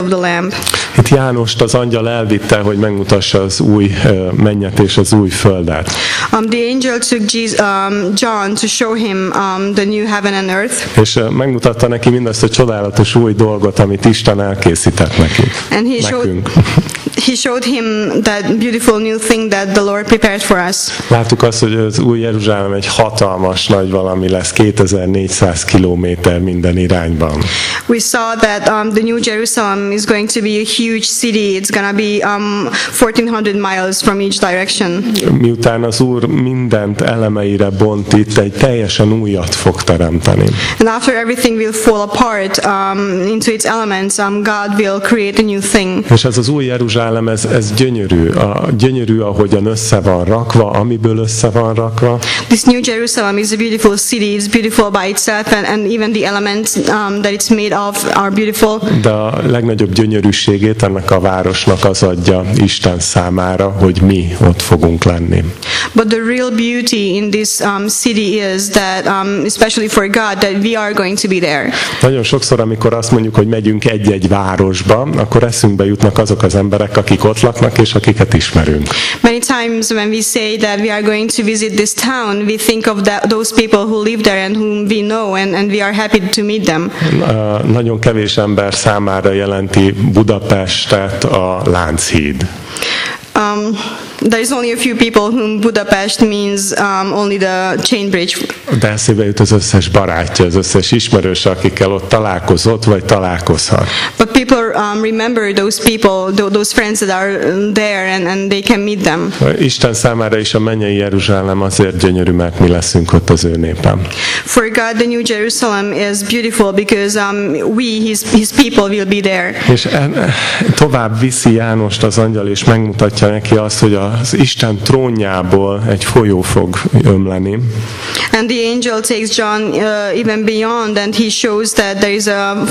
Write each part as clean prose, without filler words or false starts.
of the Lamb. Itt Jánost az angyal elvitte, hogy megmutassa az új mennyet és az új földet. The angel took John to show him the new heaven and earth. És megmutatta neki mindazt a csodálatos új dolgot, amit Isten elkészített nekünk. And he showed him that beautiful new thing that the Lord prepared for us. Láttuk azt, hogy az új Jeruzsálem egy hatalmas nagy valami lesz, 2400 kilométer minden irányban. We saw that the New Jerusalem is going to be a huge city. It's going to be 1400 miles from each direction. Miután az Úr mindent elemeire bont, itt egy teljesen újat fog teremteni. And after everything will fall apart into its elements, God will create a new thing. És ez az új Jeruzsálem, ez gyönyörű. Gyönyörű, ahogyan össze van rakva, amiből össze van rakva. This New Jerusalem is a beautiful city. It's beautiful by itself, and even the elements that it's made of are beautiful. De a legnagyobb gyönyörűségét ennek a városnak az adja Isten számára, hogy mi ott fogunk lenni. But the real beauty in this city is that, especially for God, that we are going to be there. Nagyon sokszor, amikor azt mondjuk, hogy megyünk egy-egy városba, akkor eszünkbe jutnak azok az emberek, akik ott laknak, és akiket ismerünk. Many times when we say that we are going to visit this town, we think of those people who live there and whom we know, and we are happy to meet them. Nagyon kevés ember számára jelenti Budapestet a Lánchíd. There is only a few people whom Budapest means only the chain bridge. De eszébe jut az összes barátja, az összes ismerőse, akikkel ott találkozott, vagy találkozhat. But people remember those people, those friends that are there, and they can meet them. Isten számára is a mennyei Jeruzsálem azért gyönyörű, mert mi leszünk ott az ő népem. For God, the New Jerusalem is beautiful because we, his people, will be there. És tovább viszi Jánost az angyal, és megmutatja neki azt, hogy az Isten trónjából egy folyó fog ömleni. And the angel takes John even beyond, and he shows that there is a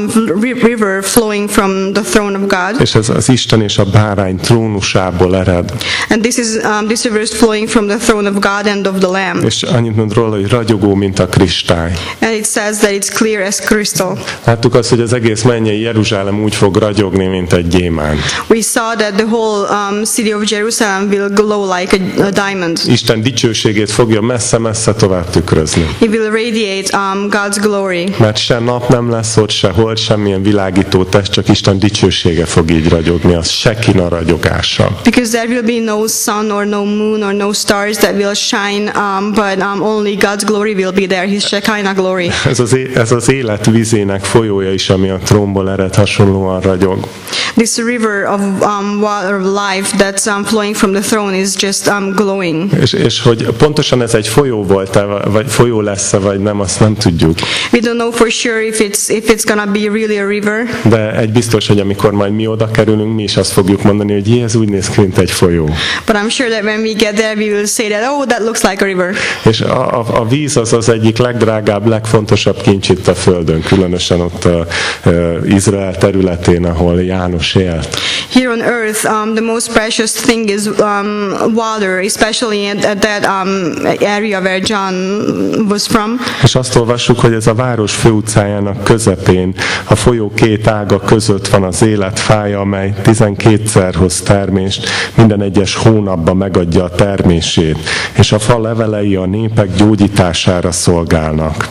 river flowing from the throne of God. És ez az Isten és a bárány trónusából ered. And this river is flowing from the throne of God and of the Lamb. És annyit mond róla, hogy ragyogó, mint a kristály. And it says that it's clear as crystal. Láttuk azt, hogy az egész mennyei Jeruzsálem úgy fog ragyogni, mint egy gyémánt. We saw that the whole city of Jerusalem will glow like a diamond. Isten dicsőségét fogja messze-messze tovább tükrözni. It will radiate God's glory. Mert se nap nem lesz ott, se hold, semmilyen világító test, csak Isten dicsősége fog így ragyogni, az Sekina ragyogása. Because there will be no sun or no moon or no stars that will shine, but only God's glory will be there, His Shekinah glory. Ez az élet vizének folyója is, ami a trónból ered, hasonlóan ragyog. This river of water of life that's flowing from the throne is just glowing. És hogy pontosan ez egy folyó volt-e, vagy folyó lesz-e, vagy nem, azt nem tudjuk. We don't know for sure if it's gonna be really a river. De egy biztos, hogy amikor majd mi oda kerülünk, mi is azt fogjuk mondani, hogy ez úgy néz ki, mint egy folyó. But I'm sure that when we get there, we will say that, oh, that looks like a river. És a víz az egyik legdrágább, legfontosabb kincs itt a földön, különösen ott Izrael területén, ahol János élt. Here on earth, the most precious thing is water, especially at that area where John was from. És azt olvassuk, hogy ez a város főutcájának közepén, a folyó két ága között van az élet fája, amely 12-szer hoz termést, minden egyes hónapban megadja a termését, és a fa levelei a népek gyógyítására szolgálnak.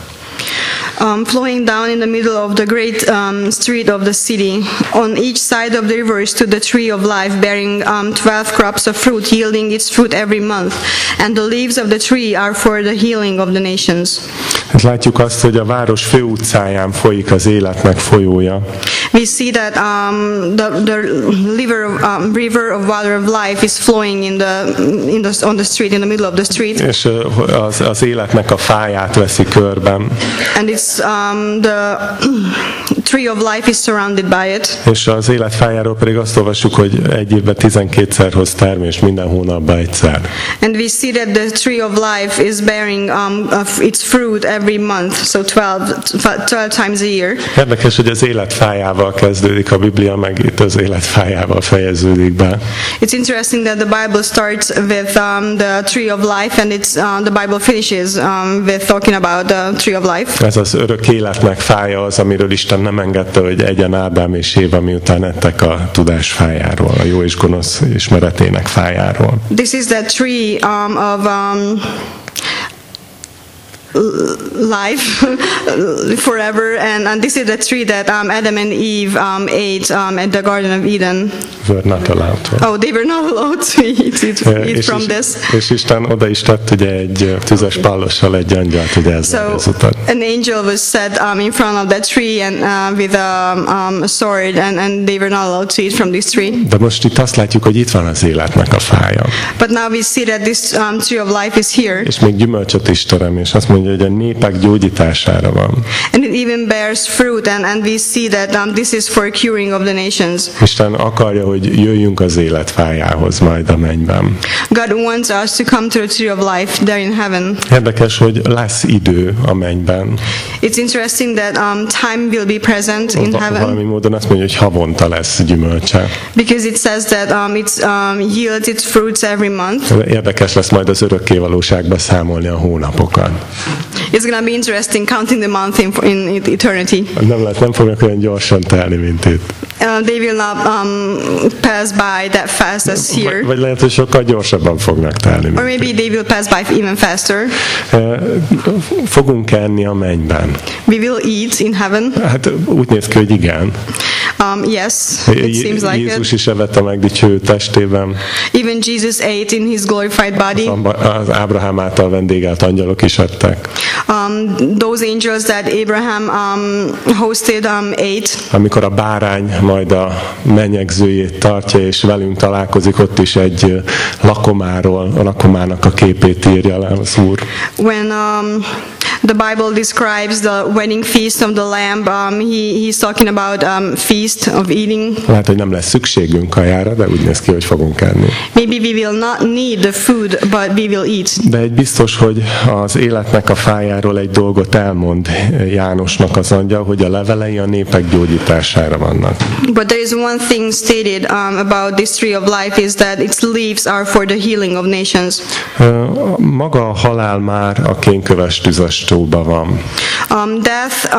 Flowing down in the middle of the great street of the city. On each side of the river stood the tree of life, bearing 12 crops of fruit, yielding its fruit every month. And the leaves of the tree are for the healing of the nations. Hát látjuk azt, hogy a város főutcáján folyik az életnek folyója. We see that the river of water of life is flowing on the street, in the middle of the street. És az életnek a fáját veszi körben. And it's the tree of life is surrounded by it. És az élet fájáról pedig azt olvassuk, hogy egy évben 12-szer hoz termést, minden hónapban egyszer. And we see that the tree of life is bearing its fruit every month, so 12 times a year. Érdekes, hogy az élet fájával kezdődik a Biblia, meg itt az élet fájával fejeződik be. It's interesting that the Bible starts with the tree of life, and the Bible finishes with talking about the tree of life. Ez az örök életnek fája az, amiről Isten nem nem engedte, hogy egyen Ádám és Éva, miután ettek a tudás fájáról, a jó és gonosz ismeretének fájáról. This is the tree of life forever, and this is the tree that Adam and Eve ate at the Garden of Eden. Were not allowed to. Oh, they were not allowed to eat from this. És Isten oda is tett ugye egy tüzes pallossal egy angyalt, ugye ezzel az utat. An angel was set in front of that tree and with a sword, and they were not allowed to eat from this tree. De most itt azt látjuk, hogy itt van az életnek a fája. But now we see that this tree of life is here. És még gyümölcsöt is terem, és azt mondja, hogy a népek gyógyítására van. And it even bears fruit, and we see that this is for curing of the nations. Isten akarja, hogy jöjjünk az élet fájához majd a mennyben. God wants us to come to the tree of life there in heaven. Érdekes, hogy lesz idő a mennyben. It's interesting that time will be present in heaven. Valami módon azt mondja, hogy havonta lesz gyümölcse. Because it says that it yields its fruits every month. Érdekes lesz majd az örökkévalóságban számolni a hónapokat. It's going to be interesting counting the month in eternity. Nem fognak olyan gyorsan telni, mint itt. They will not pass by that fast as here. Vagy lehet, hogy sokkal gyorsabban fognak telni. Or maybe they will pass by even faster. Fogunk enni a mennyben. We will eat in heaven. Hát úgy néz ki, hogy igen. Yes, it seems like Jézus is evett a megdicsőült testében. Even Jesus ate in his glorified body. Az Ábrahám által vendégelt angyalok is ettek. Those angels that Abraham hosted ate. Amikor a bárány majd a menyegzőjét tartja és velünk találkozik, ott is egy lakomáról, a lakomának a képét írja le az Úr. When the Bible describes the wedding feast of the Lamb, he's talking about feast of eating. Lehet, hogy nem lesz szükségünk kajára, de úgy néz ki, hogy fogunk enni. Maybe we will not need the food, but we will eat. De egy biztos, hogy az életnek a fájáról egy dolgot elmond Jánosnak az angyal, hogy a levelei a népek gyógyítására vannak. But there is one thing stated about this tree of life is that its leaves are for the healing of nations. Maga a halál már a kénköves tüzes tóban van. Death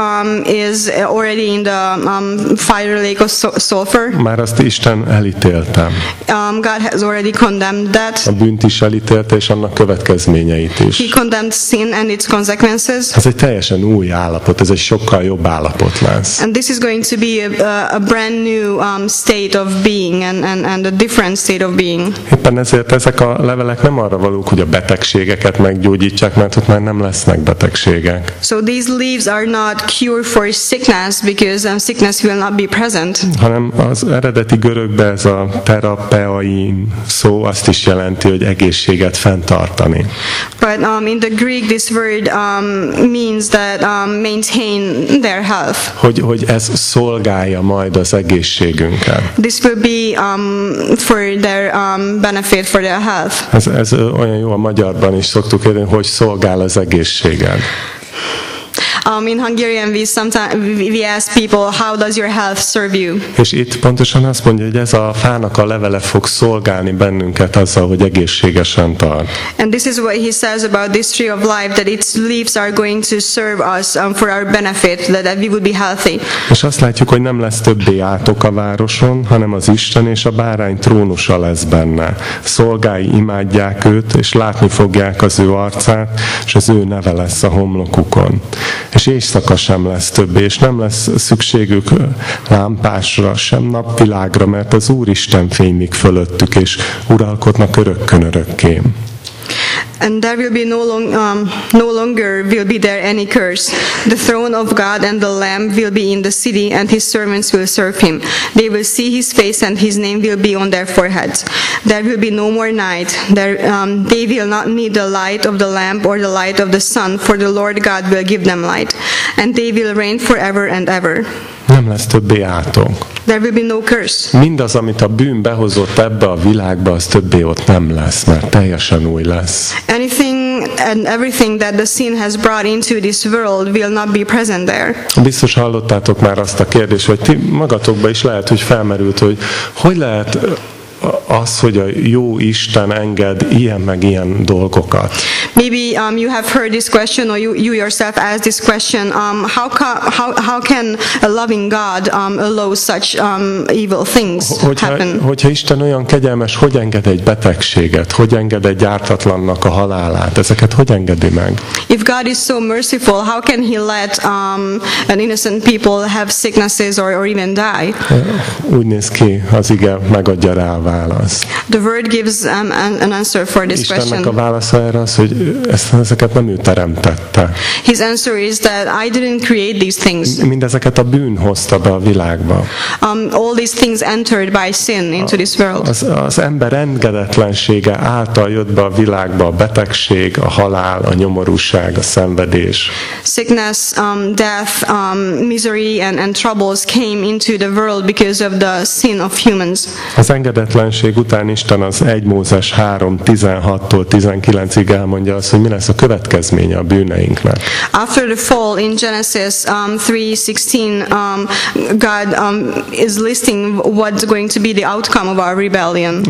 is already in the fire lake of sulfur. Már azt Isten elítélte. God has already condemned that. A bűnt is elítélte, és annak következményeit is. He condemned sin and its consequences. Ez egy teljesen új állapot, ez egy sokkal jobb állapot lesz. And this is going to be a brand new state of being and a different state of being. Éppen ezért ezek a levelek nem arra valók, hogy a betegségeket meggyógyítsák, mert ott már nem lesznek betegségek. So these leaves are not cure for sickness because sickness will not be present. Hanem az eredeti görögben ez a terapein szó azt is jelenti, hogy egészséget fenntartani. But in the Greek this word means that maintain their health. Hogy ez szolgálja majd az egészségünket. This will be for their benefit for their health. Ez olyan jó, a magyarban is szoktuk érni, hogy szolgál az egészséged. In Hungarian we ask people, how does your health serve you? És itt pontosan azt mondja, hogy ez a fának a levele fog szolgálni bennünket azzal, hogy egészségesen tart. And this is what he says about this tree of life, that its leaves are going to serve us for our benefit, that we would be healthy. És azt látjuk, hogy nem lesz többé átok a városon, hanem az Isten és a bárány trónusa lesz benne. Szolgái imádják őt, és látni fogják az ő arcát, és az ő neve lesz a homlokukon. És éjszaka sem lesz többé, és nem lesz szükségük lámpásra, sem napvilágra, mert az Úristen fénylik fölöttük, és uralkodnak örökkön örökké. And there will be no longer will be there any curse. The throne of God and the Lamb will be in the city, and his servants will serve him. They will see his face, and his name will be on their foreheads. There will be no more night. They will not need the light of the lamp or the light of the sun, for the Lord God will give them light, and they will reign forever and ever. Nem lesz többé átok. There will be no curse. Mindaz, amit a bűn behozott ebbe a világba, az többé ott nem lesz, mert teljesen új lesz. Anything and everything that the sin has brought into this world will not be present there. Biztos hallottátok már azt a kérdést, hogy ti magatokban is lehet, hogy felmerült, hogy lehet az, hogy a jó Isten enged ilyen meg ilyen dolgokat. Maybe you have heard this question, or you yourself asked this question. How can a loving God allow such evil things happen? Hogyha Isten olyan kegyelmes, hogy enged egy betegséget, hogy enged egy ártatlannak a halálát, ezeket hogy engedi meg? If God is so merciful, how can He let an innocent people have sicknesses or even die? Úgy néz ki, az ige megadja rá a választ. The word gives an answer for this Istennek question. a válasza erre az, hogy ezeket nem ő teremtette. His answer is that I didn't create these things. Mindezeket a bűn hozta be a világba. All these things entered by sin into this world. Az ember engedetlensége által jött be a világba a betegség, a halál, a nyomorúság, a szenvedés. Sickness, death, misery and troubles came into the world because of the sin of humans. Az engedetlenség után Isten az 1 Mózes 3:16-tól 19-ig elmondja azt, hogy mi lesz a következménye a bűneinknek. After the fall in Genesis 3:16, God is listing what's going to be the outcome of our rebellion.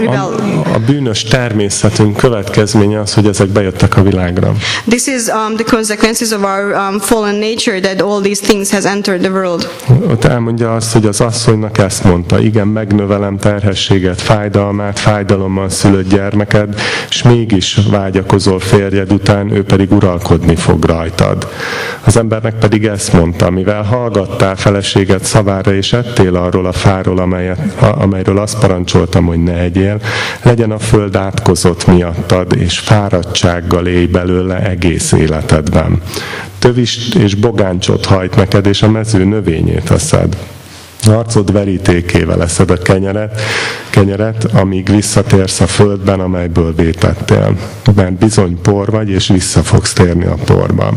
A bűnös természetünk következménye az, hogy ezek bejöttek a világra. This is the consequences of our fallen nature, that all these things has entered the world. Ott elmondja azt, hogy az asszonynak ezt mondta: igen, megnövelem terhességet, fájdalmát, fájdalommal szülött gyermeked, és mégis vágyakozol férjed után, ő pedig uralkodni fog rajtad. Az embernek pedig ezt mondta: mivel hallgattál feleséged szavára, és ettél arról a fáról, amelyről azt parancsoltam, hogy ne egyél, legyen a föld átkozott miattad, és fáradtsággal élj belőle egész életedben. Tövist és bogáncsot hajt neked, és a mező növényét eszed. Arcod verítékével eszed a kenyeret, amíg visszatérsz a földben, amelyből vétettél. Mert bizony por vagy, és vissza fogsz térni a porba.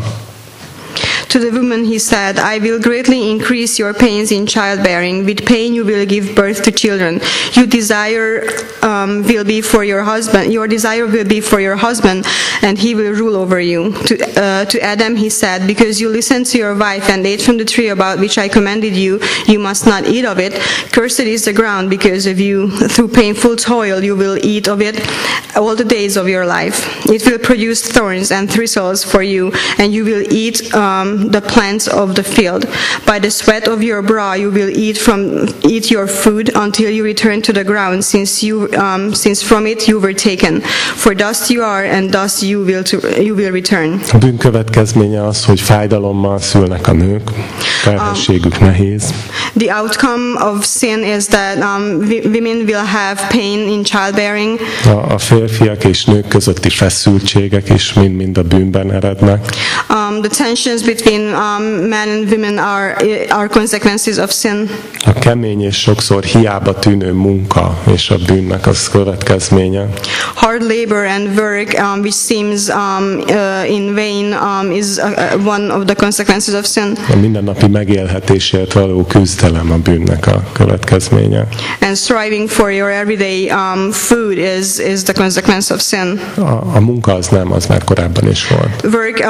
To the woman he said, I will greatly increase your pains in childbearing. With pain you will give birth to children. Your desire will be for your husband. Your desire will be for your husband, and he will rule over you. To Adam he said, because you listened to your wife and ate from the tree about which I commanded you, you must not eat of it. Cursed is the ground because of you. Through painful toil you will eat of it all the days of your life. It will produce thorns and thistles for you, and you will eat the plants of the field. By the sweat of your brow you will eat your food until you return to the ground, since from it you were taken. For dust you are, and dust you will return. A bűn következménye az, hogy fájdalommal szülnek a nők, terhességük nehéz. The outcome of sin is that women will have pain in childbearing. A férfiak és nők közötti feszültségek is mind a bűnben erednek. The tensions between men and women are consequences of sin. A kemény és sokszor hiába tűnő munka és a bűnnek az következménye. Hard labor and work, which seems in vain, is one of the consequences of sin. A mindennapi megélhetésért való küzdelem a bűnnek a következménye. And striving for your everyday food is the consequence of sin. A munka az nem, az már korábban is volt. Work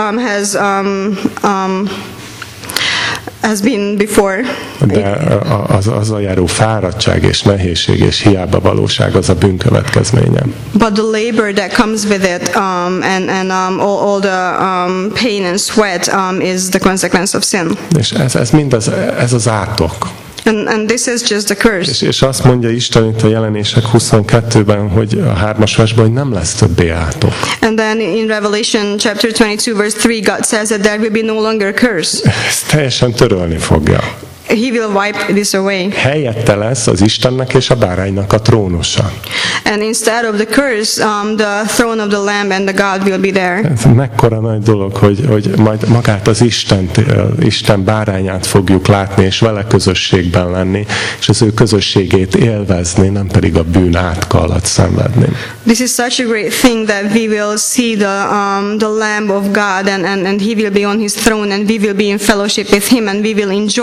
has been before. De az a járó fáradtság és nehézség és hiába valóság az a bűn következménye. But the labor that comes with it, and all the pain and sweat, is the consequence of sin. És ez mind ez az átok. And this is just a curse. És azt mondja Isten itt a Jelenések 22-ben, hogy a 3. versben, hogy nem lesz többé átok. And then in Revelation chapter 22 verse 3, God says that there will be no longer curse. Ezt teljesen törölni fogja. He will wipe this away. Helyette lesz az Istennek és a báránynak a trónusa. And instead of the curse, the throne of the Lamb and the God will be there. Ez mekkora nagy dolog, hogy majd magát az Isten bárányát fogjuk látni, és vele közösségben lenni, és az ő közösségét élvezni, nem pedig a bűn átka alatt szenvedni. This is such a great thing that we will see the Lamb of God, and He will be on His throne, and we will be in fellowship with Him, and we will enjoy the fellowship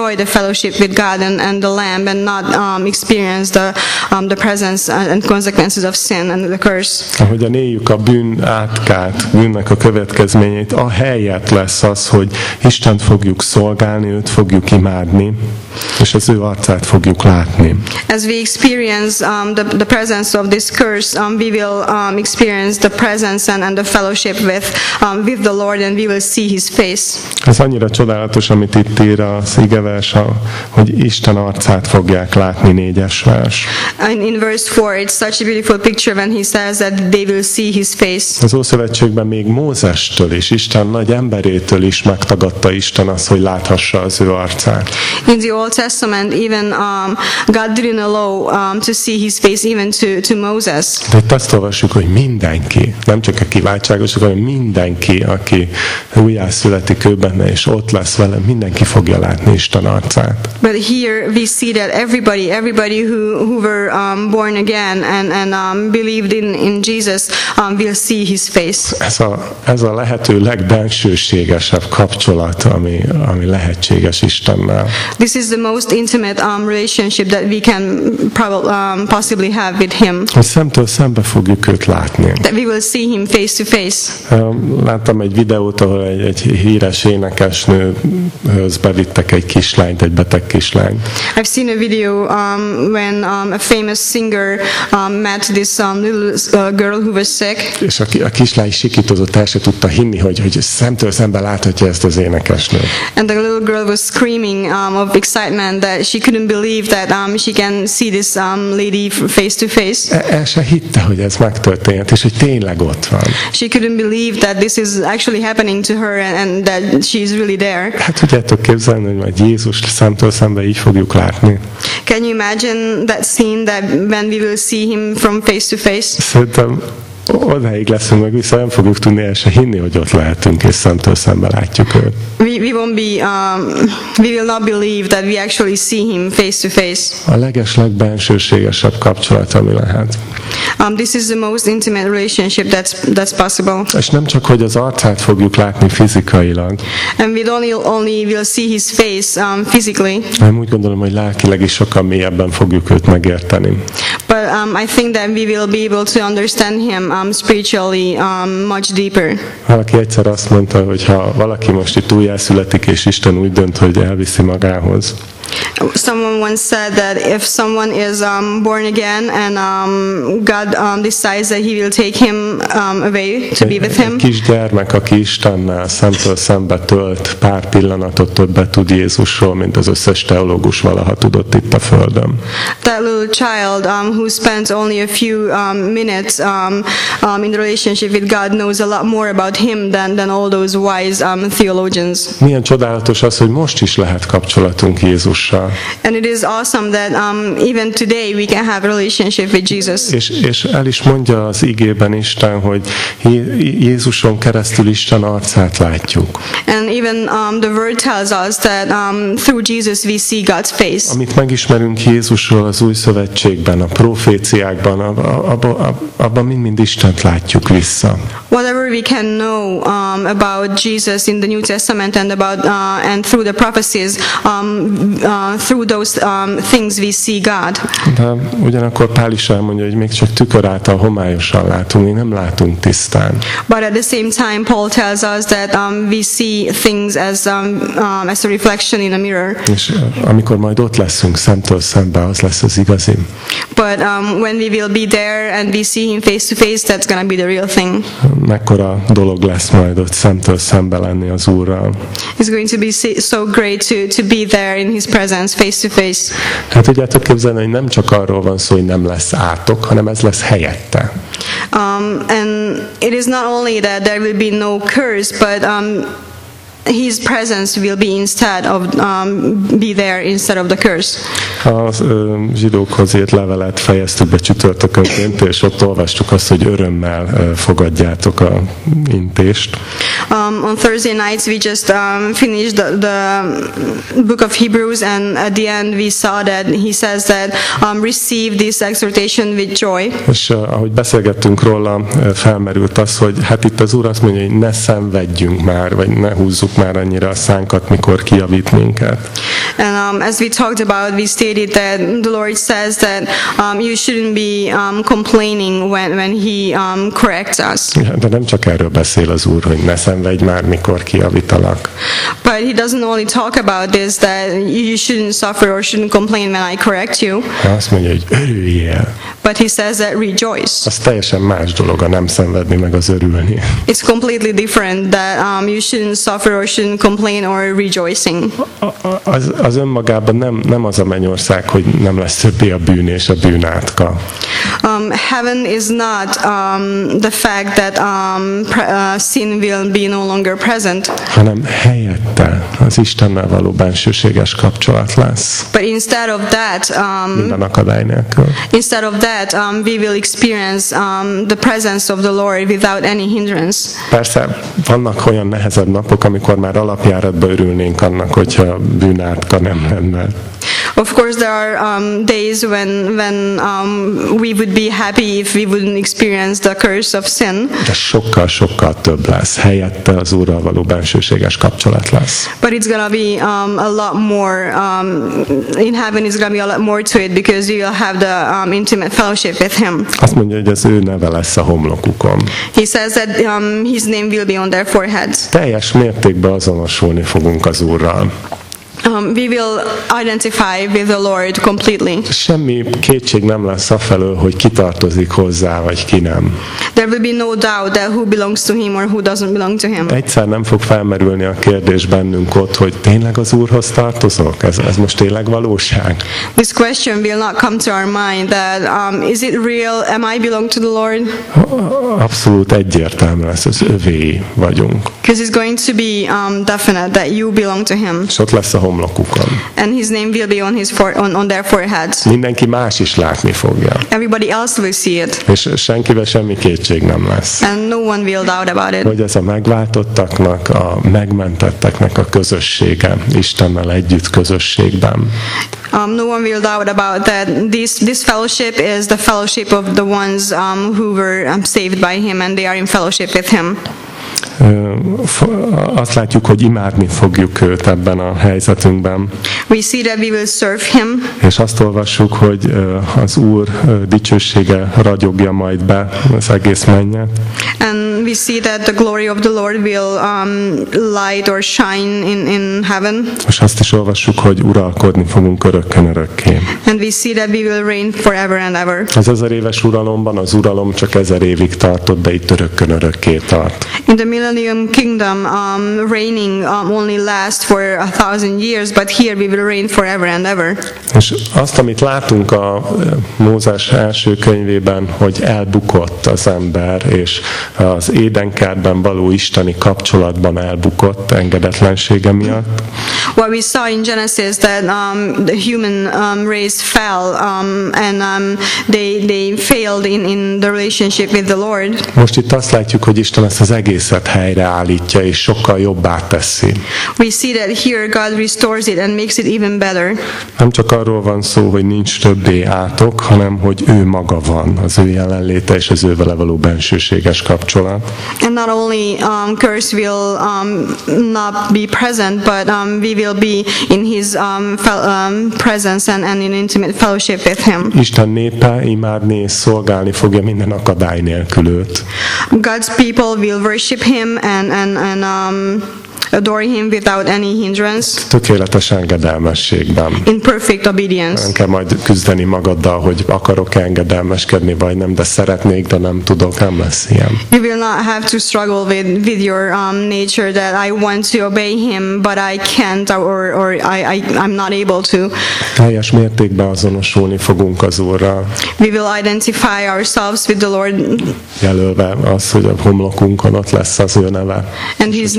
fellowship with God and the Lamb, and not experience the presence and consequences of sin and the curse. Ahogyan éljük a bűn átkát, bűnnek a következményeit, a helyett lesz az, hogy Istent fogjuk szolgálni, őt fogjuk imádni, és az ő arcát fogjuk látni. As we experience the presence of this curse, we will experience the presence and the fellowship with the Lord, and we will see His face. Ez annyira csodálatos, amit itt ír az igevers, hogy Isten arcát fogják látni, 4-es vers. In verse 4, it's such a beautiful picture when he says that they will see His face. Az Ószövetségben még Mózestől és Isten nagy emberétől is megtagadta Isten azt, hogy láthassa az ő arcát. In the Old Testament, even God didn't allow to see His face even to Moses. De itt azt olvassuk, hogy mindenki, nem csak a kiváltságosok, hanem mindenki, aki újjászületik ő benne, és ott lesz vele, mindenki fogja látni Isten arcát. But here we see that everybody who were born again and believed in Jesus will see His face. Ez a lehető legbensőségesebb kapcsolat, ami lehetséges Istennel. This is the most intimate relationship that we can possibly have with Him. Hogy szemtől szembe fogjuk őt látni. That we will see Him face to face. Láttam egy videót, ahol egy híres énekesnőhöz bevittek egy kislányt, egy beteg kislányt. I've seen a video when a famous singer met this little girl who was sick. És a kislány sikítozott, el se tudta hinni, hogy szemtől szembe láthatja ezt az énekesnőt. And the little girl was screaming of excitement that she couldn't believe that she can see this lady face to face. El se hitte, hogy ez megtörtént, és hogy tényleg ott van. She couldn't believe that this is actually happening to her and that she's really there. Hát tudjátok képzelni, hogy majd Jézus szemtől szembe így fogjuk látni. Can you imagine that scene that when we will see Him from face to face? Szerintem odáig leszünk meg vissza, nem fogjuk tudni el se hinni, hogy ott lehetünk, és szemtől szembe látjuk őt. We won't be, we will not believe that we actually see Him face to face. A legeslegbensőségesebb kapcsolat, ami lehet. This is the most intimate relationship that's possible. És nem csak, hogy az arcát fogjuk látni fizikailag. And we don't only will see His face physically. Nem, úgy gondolom, hogy lelkileg is sokkal mélyebben fogjuk őt megérteni. But I think that we will be able to understand Him spiritually much deeper. Valaki egyszer azt mondta, hogy ha valaki most itt újjászületik, és Isten úgy dönt, hogy elviszi magához. Someone once said that if someone is born again and God decides that He will take him away to be with Him. Egy kisgyermek, aki Istennel szemtől szembe tölt pár pillanatot, többet tud Jézusról, mint az összes teológus valaha tudott itt a földön. That little child who spends only a few minutes in the relationship with God knows a lot more about Him than all those wise theologians. Milyen csodálatos az, hogy most is lehet kapcsolatunk Jézussal. And it is awesome that even today we can have a relationship with Jesus. És el is mondja az igében Isten, hogy Jézuson keresztül Isten arcát látjuk. And even the word tells us that through Jesus we see God's face. Amit megismerünk Jézusról az Új Szövetségben, a proféciákban, abban mind Istent látjuk vissza. Whatever we can know about Jesus in the New Testament and and through the prophecies, through those things we see God. De ugyanakkor Pál is elmondja, hogy még csak tükör által homályosan látunk, mi nem látunk tisztán. But at the same time, Paul tells us that we see things as a reflection in a mirror. És amikor majd ott leszünk szemtől szembe, az lesz az igazi. But when we will be there and we see Him face to face, that's going to be the real thing. Mekkora dolog lesz majd ott szemtől szembe lenni az Úrral. It's going to be so great to be there in His presence, face to face. Hát tudjátok képzelni, hogy nem csak arról van szó, hogy nem lesz átok, hanem ez lesz helyette. And it is not only that there will be no curse, but His presence will be instead of be there instead of the curse. A zsidókhoz írt levelet fejeztük be csütörtökönként, és ott olvastuk azt, hogy örömmel fogadjátok a intést. On Thursday nights we just finished the book of Hebrews, and at the end we saw that he says that receive this exhortation with joy. És ahogy beszélgettünk róla, felmerült az, hogy hát itt az Úr azt mondja, hogy ne szenvedjünk már, vagy ne húzzuk már annyira a szánkat, mikor kijavít minket. And as we talked about, we stated that the Lord says that you shouldn't be complaining when He corrects us. De nem csak erről beszél az Úr, hogy ne szenvedj már, mikor kijavítalak. But He doesn't only talk about this, that you shouldn't suffer or shouldn't complain when I correct you. Azt mondja, hogy örüljél. But He says that rejoice. Az teljesen más dolog a nem szenvedni, meg az örülni. It's completely different that you shouldn't suffer or shouldn't complain or rejoicing. Az önmagában nem az a mennyország, hogy nem lesz többé a bűn és a bűnátka. Heaven is not the fact that sin will be no longer present. Hanem helyette az Istennel való bensőséges kapcsolat lesz. But instead of that, minden akadály nélkül. Instead of that, we will experience the presence of the Lord without any hindrance. Persze vannak olyan nehezebb napok, amikor már alapjáratban örülnénk annak, hogyha bűnátka nem lenne. Of course, there are days when we would be happy if we wouldn't experience the curse of sin. De sokkal több lesz. Helyette az Úrral való bensőséges kapcsolat lesz. But it's gonna be a lot more. In heaven, it's gonna be a lot more to it because you will have the intimate fellowship with Him. Azt mondja, hogy az ő neve lesz a homlokukon. He says that His name will be on their foreheads. Teljes mértékben azonosulni fogunk az Úrral. We will identify with the Lord completely. Semmi kétség nem lesz afelől, hogy ki tartozik hozzá, vagy ki nem. There will be no doubt that who belongs to Him or who doesn't belong to Him. Egyszer nem fog felmerülni a kérdés bennünk ott, hogy tényleg az Úrhoz tartozok? Ez most tényleg valóság? This question will not come to our mind that is it real? Am I belong to the Lord? Abszolút egyértelmű lesz, az övé vagyunk. Because it's going to be definite that you belong to Him. És ott lesz a homlokukon. And His name will be on their foreheads. Mindenki más is látni fogja. Everybody else will see it. És senkivel semmi kétség nem lesz. And no one will doubt about it. Hogy ez a megváltottaknak, a megmentetteknek a közössége, Istennel együtt közösségben. No one will doubt about that. This fellowship is the fellowship of the ones who were saved by Him and they are in fellowship with Him. Azt látjuk, hogy imádni fogjuk őt ebben a helyzetünkben. We see that we will serve Him. És azt olvassuk, hogy az Úr dicsősége ragyogja majd be az egész mennyet. And we see that the glory of the Lord will light or shine in heaven. És azt is olvassuk, hogy uralkodni fogunk örökkön örökké. And we see that we will reign forever and ever. Az 1000 éves uralomban az uralom csak 1000 évig tartott, de itt örökkön örökké tart. In the Millennium Kingdom, reigning only lasts for 1000 years, but here we will reign forever and ever. És azt, amit látunk a Mózes első könyvében, hogy elbukott az ember, és az édenkertben való isteni kapcsolatban elbukott engedetlensége miatt. What we saw in Genesis that the human race fell and they failed in the relationship with the Lord. Most itt azt látjuk, hogy Isten ezt az egészet helyreállítja és sokkal jobbá teszi. We see that here God restores it and makes it even better. Nem csak arról van szó, hogy nincs többé átok, hanem hogy ő maga van, az ő jelenléte és az ő vele való bensőséges kapcsolat. And not only curse will not be present, but we will be in His presence and in intimate fellowship with Him. Isten népe imádni és szolgálni fogja minden akadály nélkül őt. God's people will worship Him and adore Him without any hindrance. Tökéletes engedelmességben. In perfect obedience. Nem kell majd küzdeni magaddal, hogy akarok engedelmeskedni, vagy nem, de szeretnék, de nem tudok, nem lesz ilyen. You will not have to struggle with your nature that I want to obey Him, but I can't, or I'm not able to. Teljes mértékben azonosulni fogunk az Úrral. We will identify ourselves with the Lord. Jelölve az, hogy a homlokunkon ott lesz az ő neve. And His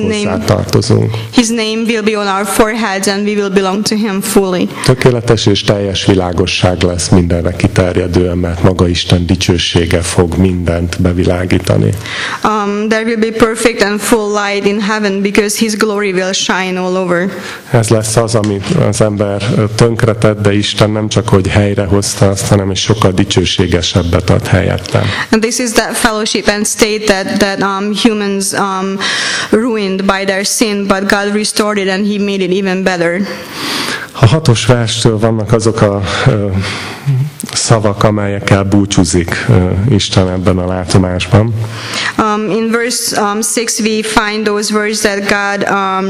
name will be on our foreheads and we will belong to Him fully. Tökéletes és teljes világosság lesz mindenre kiterjedően, mert maga Isten dicsősége fog mindent bevilágítani. There will be perfect and full light in heaven because His glory will shine all over. Ez lesz az, amit az ember tönkretett, de Isten nem csak hogy helyrehozta azt, hanem is sokkal dicsőségesebbet ad helyette. And this is that fellowship and state that humans ruined by their sin. sinned, but God restored it and He made it even better. A 6. verstől vannak azok a szavak, amelyekkel búcsúzik Isten ebben a látomásban. In verse 6 we find those words that God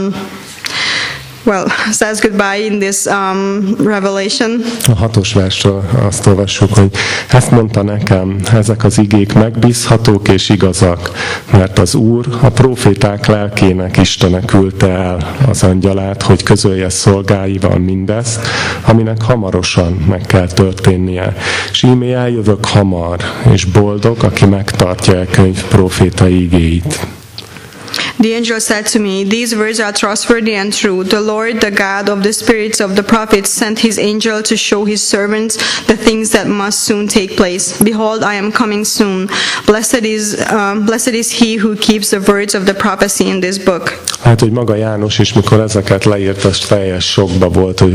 says goodbye in this revelation. A 6. verstől azt olvassuk, hogy ezt mondta nekem, ezek az igék megbízhatók és igazak, mert az Úr a próféták lelkének Istene küldte el az angyalát, hogy közölje szolgáival mindezt, aminek hamarosan meg kell történnie. És íme eljövök hamar, és boldog, aki megtartja a könyv prófétai igéit. The angel said to me, "These words are trustworthy and true. The Lord, the God of the spirits of the prophets, sent his angel to show his servants the things that must soon take place. Behold, I am coming soon. Blessed is he who keeps the words of the prophecy in this book." Hát, hogy maga János is, mikor ezeket leírt, az teljes sokba volt, hogy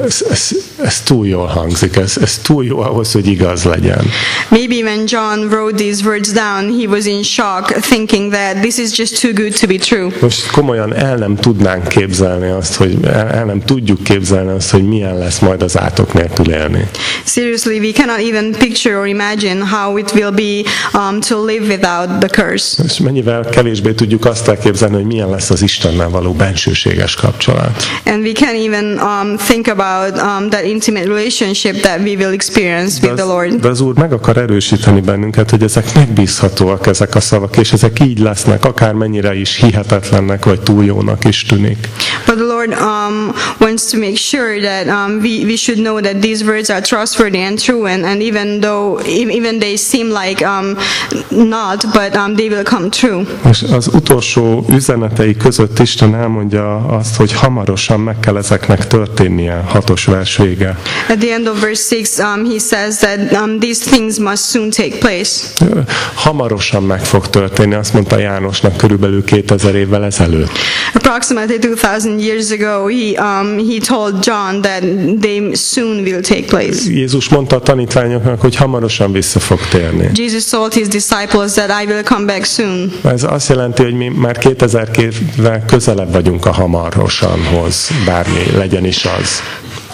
ez túl jól hangzik, ez túl jó ahhoz, hogy igaz legyen. Maybe when John wrote these words down, he was in shock, thinking that this is just too good to be true. Most komolyan el nem tudnánk képzelni azt, hogy el nem tudjuk képzelni azt, hogy milyen lesz majd az átok nélkül élni. Seriously, we cannot even picture or imagine how it will be to live without the curse. És mennyivel kevésbé tudjuk azt elképzelni, hogy milyen lesz az Istennel való bensőséges kapcsolat. And we can't even think about that intimate relationship that we will experience with the Lord. De az Úr meg akar erősíteni bennünket, hogy ezek megbízhatóak, ezek a szavak, és ezek így lesznek, akármennyire is hihetetlennek vagy túl jónak is tűnik. But the Lord wants to make sure that we should know that these words are trustworthy and true, and even they seem like not, but they will come true. És az utolsó üzenetei között Isten elmondja azt, hogy hamarosan meg kell ezeknek történnie, 6. vers vége. At the end of verse 6, he says that these things must soon take place. Hamarosan meg fog történni, azt mondta Jánosnak körülbelül 2000 évvel ezelőtt. Approximately 2000 years ago, he told John that they soon will take place. Jézus mondta a tanítványoknak, hogy hamarosan vissza fog térni. Jesus told his disciples that I will come back soon. Ez azt jelenti, hogy mi már 2000 évvel közelebb vagyunk a hamarosanhoz, bármi legyen is az.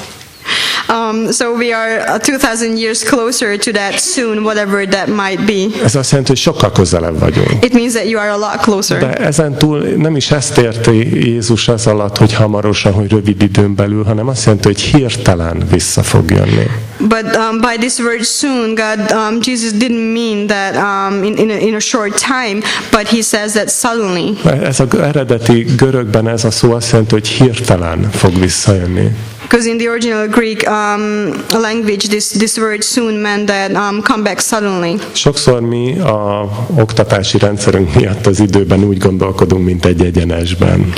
So we are 2000 years closer to that soon, whatever that might be. Ez azt jelenti, hogy sokkal közelebb vagyunk. It means that you are a lot closer. De ezen túl nem is ezt érti Jézus ez alatt, hogy hamarosan, hogy rövid időn belül, hanem azt jelenti, hogy hirtelen vissza fog jönni. But by this word soon, Jesus didn't mean that in a short time, but he says that suddenly. Ez az eredeti görögben ez a szó azt jelenti, hogy hirtelen fog visszajönni. Because in the original Greek language, this word soon meant that come back suddenly. Sokszor mi a oktatási rendszerünk miatt az időben úgy gondolkodunk, mint egy egyenesben.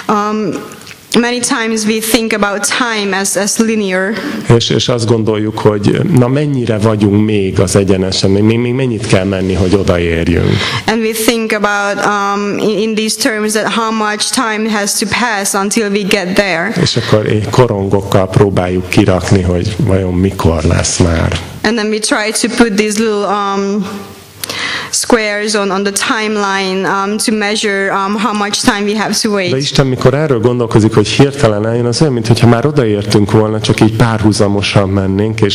Many times we think about time as linear. És azt gondoljuk, hogy na mennyire vagyunk még az egyenesen, még mennyit kell menni, hogy odaérjünk. And we think about in these terms that how much time has to pass until we get there. És akkor korongokkal próbáljuk kirakni, hogy vajon mikor lesz már. And then we try to put these little squares on the timeline to measure how much time we have to wait. De Isten, mikor erről gondolkozik, hogy hirtelen eljön, az olyan, mintha már odaértünk volna, csak így párhuzamosan mennénk, és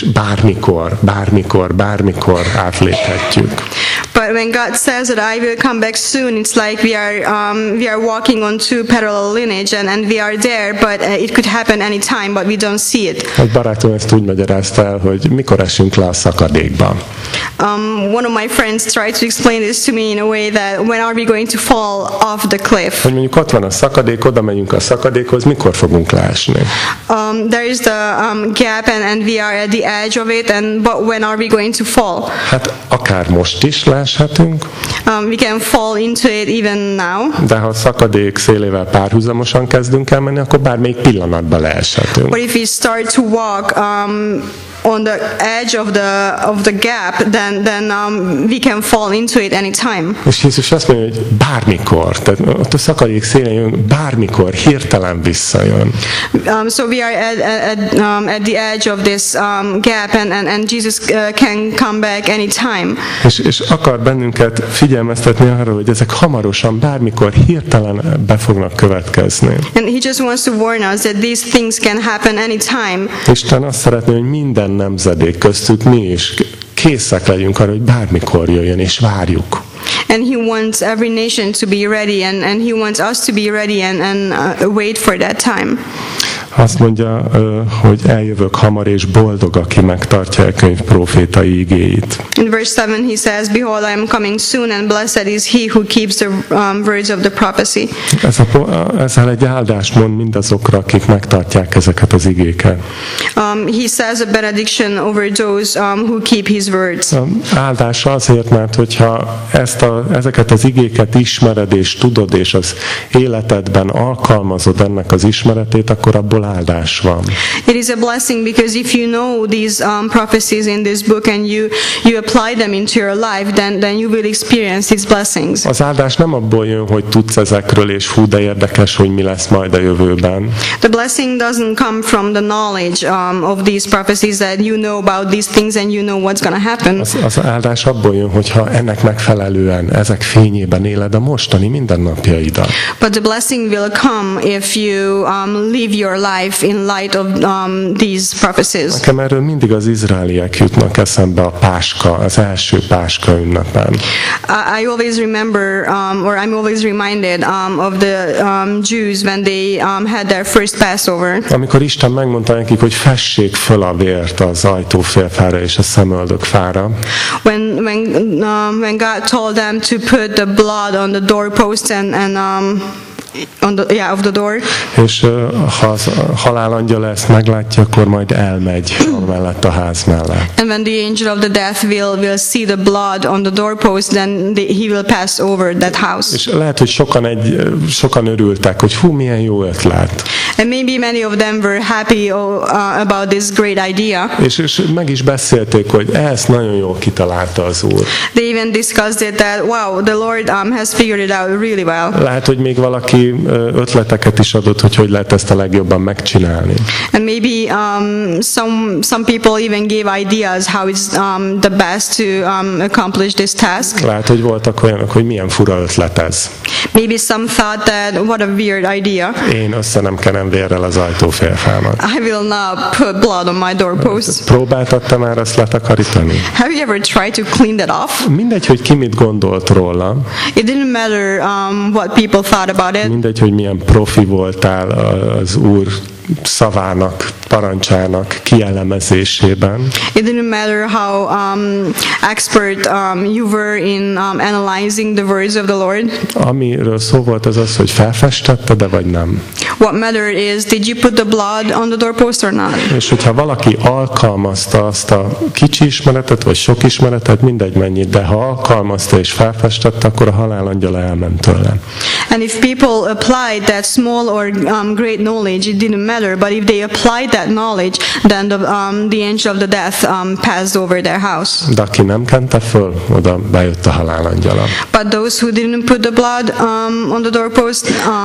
bármikor átléphetjük. But when God says that I will come back soon, it's like we are walking on two parallel lineage, and we are there, but it could happen any time, but we don't see it. Egy barátom ezt úgy magyarázta el, hogy mikor esünk le a szakadékba. One of my friends tried to explain this to me in a way that when are we going to fall off the cliff? Hogy mondjuk ott van a szakadék, oda megyünk a szakadékhoz, mikor fogunk leesni? There is the gap, and we are at the edge of it, but when are we going to fall? Hát akár most is leeshetünk. We can fall into it even now. De ha a szakadék szélével párhuzamosan kezdünk el menni, akkor bármelyik pillanatban leeshetünk. But if we start to walk on the edge of the gap, then we can fall into it anytime. És Jézus azt mondja, hogy bármikor, tehát ott a szakadék szélén jön, bármikor, hirtelen visszajön. So we are at the edge of this gap, and Jesus can come back anytime. És akar bennünket figyelmeztetni arra, hogy ezek hamarosan, bármikor, hirtelen be fognak következni. And he just wants to warn us that these things can happen anytime. Isten azt szeretné, hogy minden nemzedék, köztük mi is készek legyünk arra, hogy bármikor jöjjön, és várjuk. And he wants every nation to be ready, and he wants us to be ready and wait for that time. Azt mondja, hogy eljövök hamar, és boldog, aki megtartja a könyv prófétai igéit. In verse 7 he says, "Behold, I am coming soon, and blessed is he who keeps the words of the prophecy." Ezzel egy áldást mond mindazokra, akik megtartják ezeket az igéket. He says a benediction over those who keep his words. Áldás azért, mert hogyha ezeket az igéket ismered és tudod, és az életedben alkalmazod ennek az ismeretét, akkor abból áldás van. It is a blessing because if you know these prophecies in this book and you apply them into your life, then you will experience these blessings. Az áldás nem abból jön, hogy tudsz ezekről, és hú, de érdekes, hogy mi lesz majd a jövőben. The blessing doesn't come from the knowledge of these prophecies that you know about these things and you know what's going to happen. Az áldás abból jön, hogyha ennek megfelelően, ezek fényében éled a mostani mindennapjaidat. But the blessing will come if you live your life in light of these prophecies. Nekem erről mindig az izraeliek jutnak eszembe a Páska, az első Páska ünnepen. I always remember, or I'm always reminded of the Jews when they had their first Passover. Amikor Isten megmondta nekik, hogy fessék föl a vért az ajtófélfára és a szemöldökfára. When God told them to put the blood on the doorpost and of the door. És ha az halálangyala ezt meglátja, akkor majd elmegy mellett a ház mellett. And when the angel of the death will see the blood on the doorpost, then he will pass over that house. És lehet, hogy sokan örültek, hogy hú, milyen jó ötlet. And maybe many of them were happy about this great idea. És meg is beszélték, hogy ezt nagyon jól kitalálta az Úr. They even discussed it that wow, the Lord has figured it out really well. Lehet, hogy még valaki ötleteket is adott, hogy lehet ezt a legjobban megcsinálni. And maybe some people even gave ideas how it's the best to accomplish this task. Lehet, hogy voltak olyanok, hogy milyen fura ötlet ez. Maybe some thought that what a weird idea. Én össze nem kenem vérrel az ajtófélfámat. I will not put blood on my doorpost. Próbáltad te már azt letakarítani? Have you ever tried to clean that off? Mindegy, hogy ki mit gondolt róla. It didn't matter what people thought about it. Mindegy, hogy milyen profi voltál az Úr szavának, parancsának kielemezésében. It didn't matter how expert you were in analyzing the words of the Lord. Amiről szó volt az, hogy felfestetted, de vagy nem. What mattered is, did you put the blood on the doorpost or not? És hogyha valaki alkalmazta azt a kicsi ismeretet, vagy sok ismeretet, mindegy mennyit, de ha alkalmazta és felfestette, akkor a halálangyala elment tőle. And if people applied that small or great knowledge, it didn't matter. But if they applied that knowledge, then the angel of the death passed over their house. De aki nem kente föl, oda bejött a halálangyala. But those who didn't put the blood on the doorpost,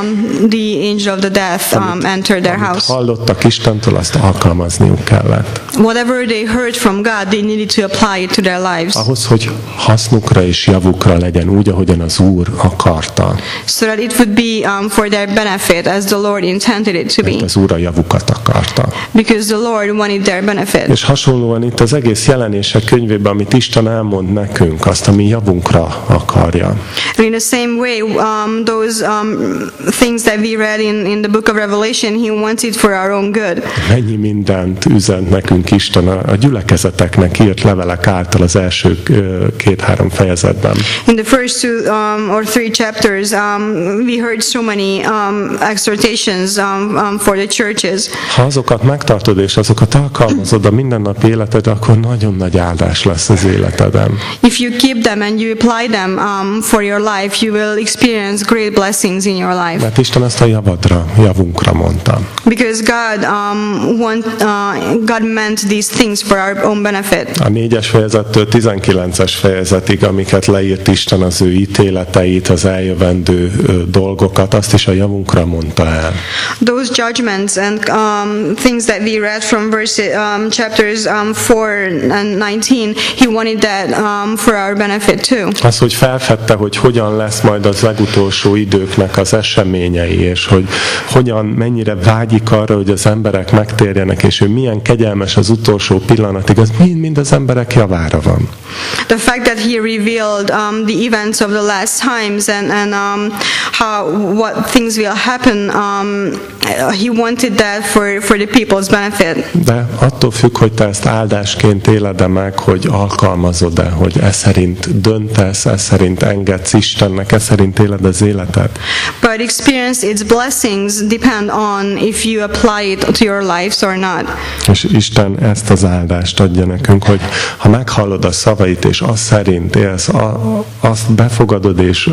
the angel of the death entered their house. Hallottak Istentől, azt alkalmazniuk kellett. Whatever they heard from God, they needed to apply it to their lives. Ahhoz, hogy hasznukra és javukra legyen, úgy, ahogyan az Úr akarta. So that it would be for their benefit, as the Lord intended it to be. Mert az Úr a javukat akarta. Because the Lord wanted their benefit. És hasonlóan itt az egész Jelenések könyvében, amit Isten elmond nekünk, azt, ami javunkra akarja. And in the same way, those things that we read in the book of Revelation, He wants it for our own good. Mennyi mindent üzent nekünk Isten a gyülekezeteknek írt levelek által az első 2-3 fejezetben. In the first 2 or 3 chapters, we heard so many exhortations for the churches. Ha azokat megtartod és azokat alkalmazod a mindennapi életedre, akkor nagyon nagy áldás lesz az életeden. If you keep them and you apply them for your life, you will experience great blessings in your life. Mert Isten ezt a javunkra mondta. Because God meant invent these things for our own benefit. A 4-es fejezettől 19-es fejezetig, amiket leírt Isten az ő ítéleteit, az eljövendő dolgokat, azt is a javunkra mondta el. Those judgments and things that we read from chapters 4 and 19, he wanted that for our benefit too. Az, hogy felfedte, hogy hogyan lesz majd az legutolsó időknek az eseményei, és hogy hogyan, mennyire vágyik arra, hogy az emberek megtérjenek, és hogy milyen kegyelmes az utolsó pillanatig, az mind az emberek javára van. The fact that he revealed the events of the last times and what things will happen, he wanted that for the people's benefit. De attól függ, hogy te ezt áldásként éled-e meg, hogy alkalmazod-e, hogy ez szerint döntesz, ez szerint engedsz Istennek, ez szerint éled az életet. But experience its blessings depend on if you apply it to your lives or not. És Isten ezt az áldást adja nekünk, hogy ha meghallod a szavait, és azt szerint élsz, azt befogadod, és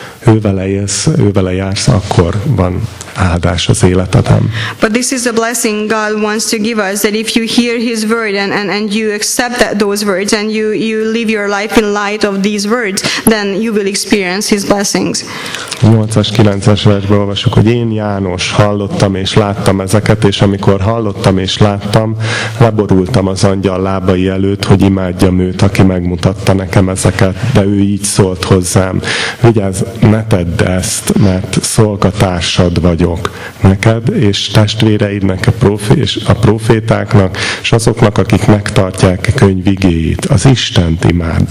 ővele jársz, akkor van áldás az életedben. But this is a blessing God wants to give us, that if you hear His word and you accept those words and you live your life in light of these words, then you will experience His blessings. 8-as, 9-es versben olvasjuk, hogy én János hallottam és láttam ezeket, és amikor hallottam és láttam, leborultam az angyal lábai előtt, hogy imádjam őt, aki megmutatta nekem ezeket, de ő így szólt hozzám: vigyázz, ne tedd ezt, mert szolgatársad vagyok neked, és testvéreidnek, a profétáknak, és azoknak, akik megtartják a könyv igéjét. Az Istent imád.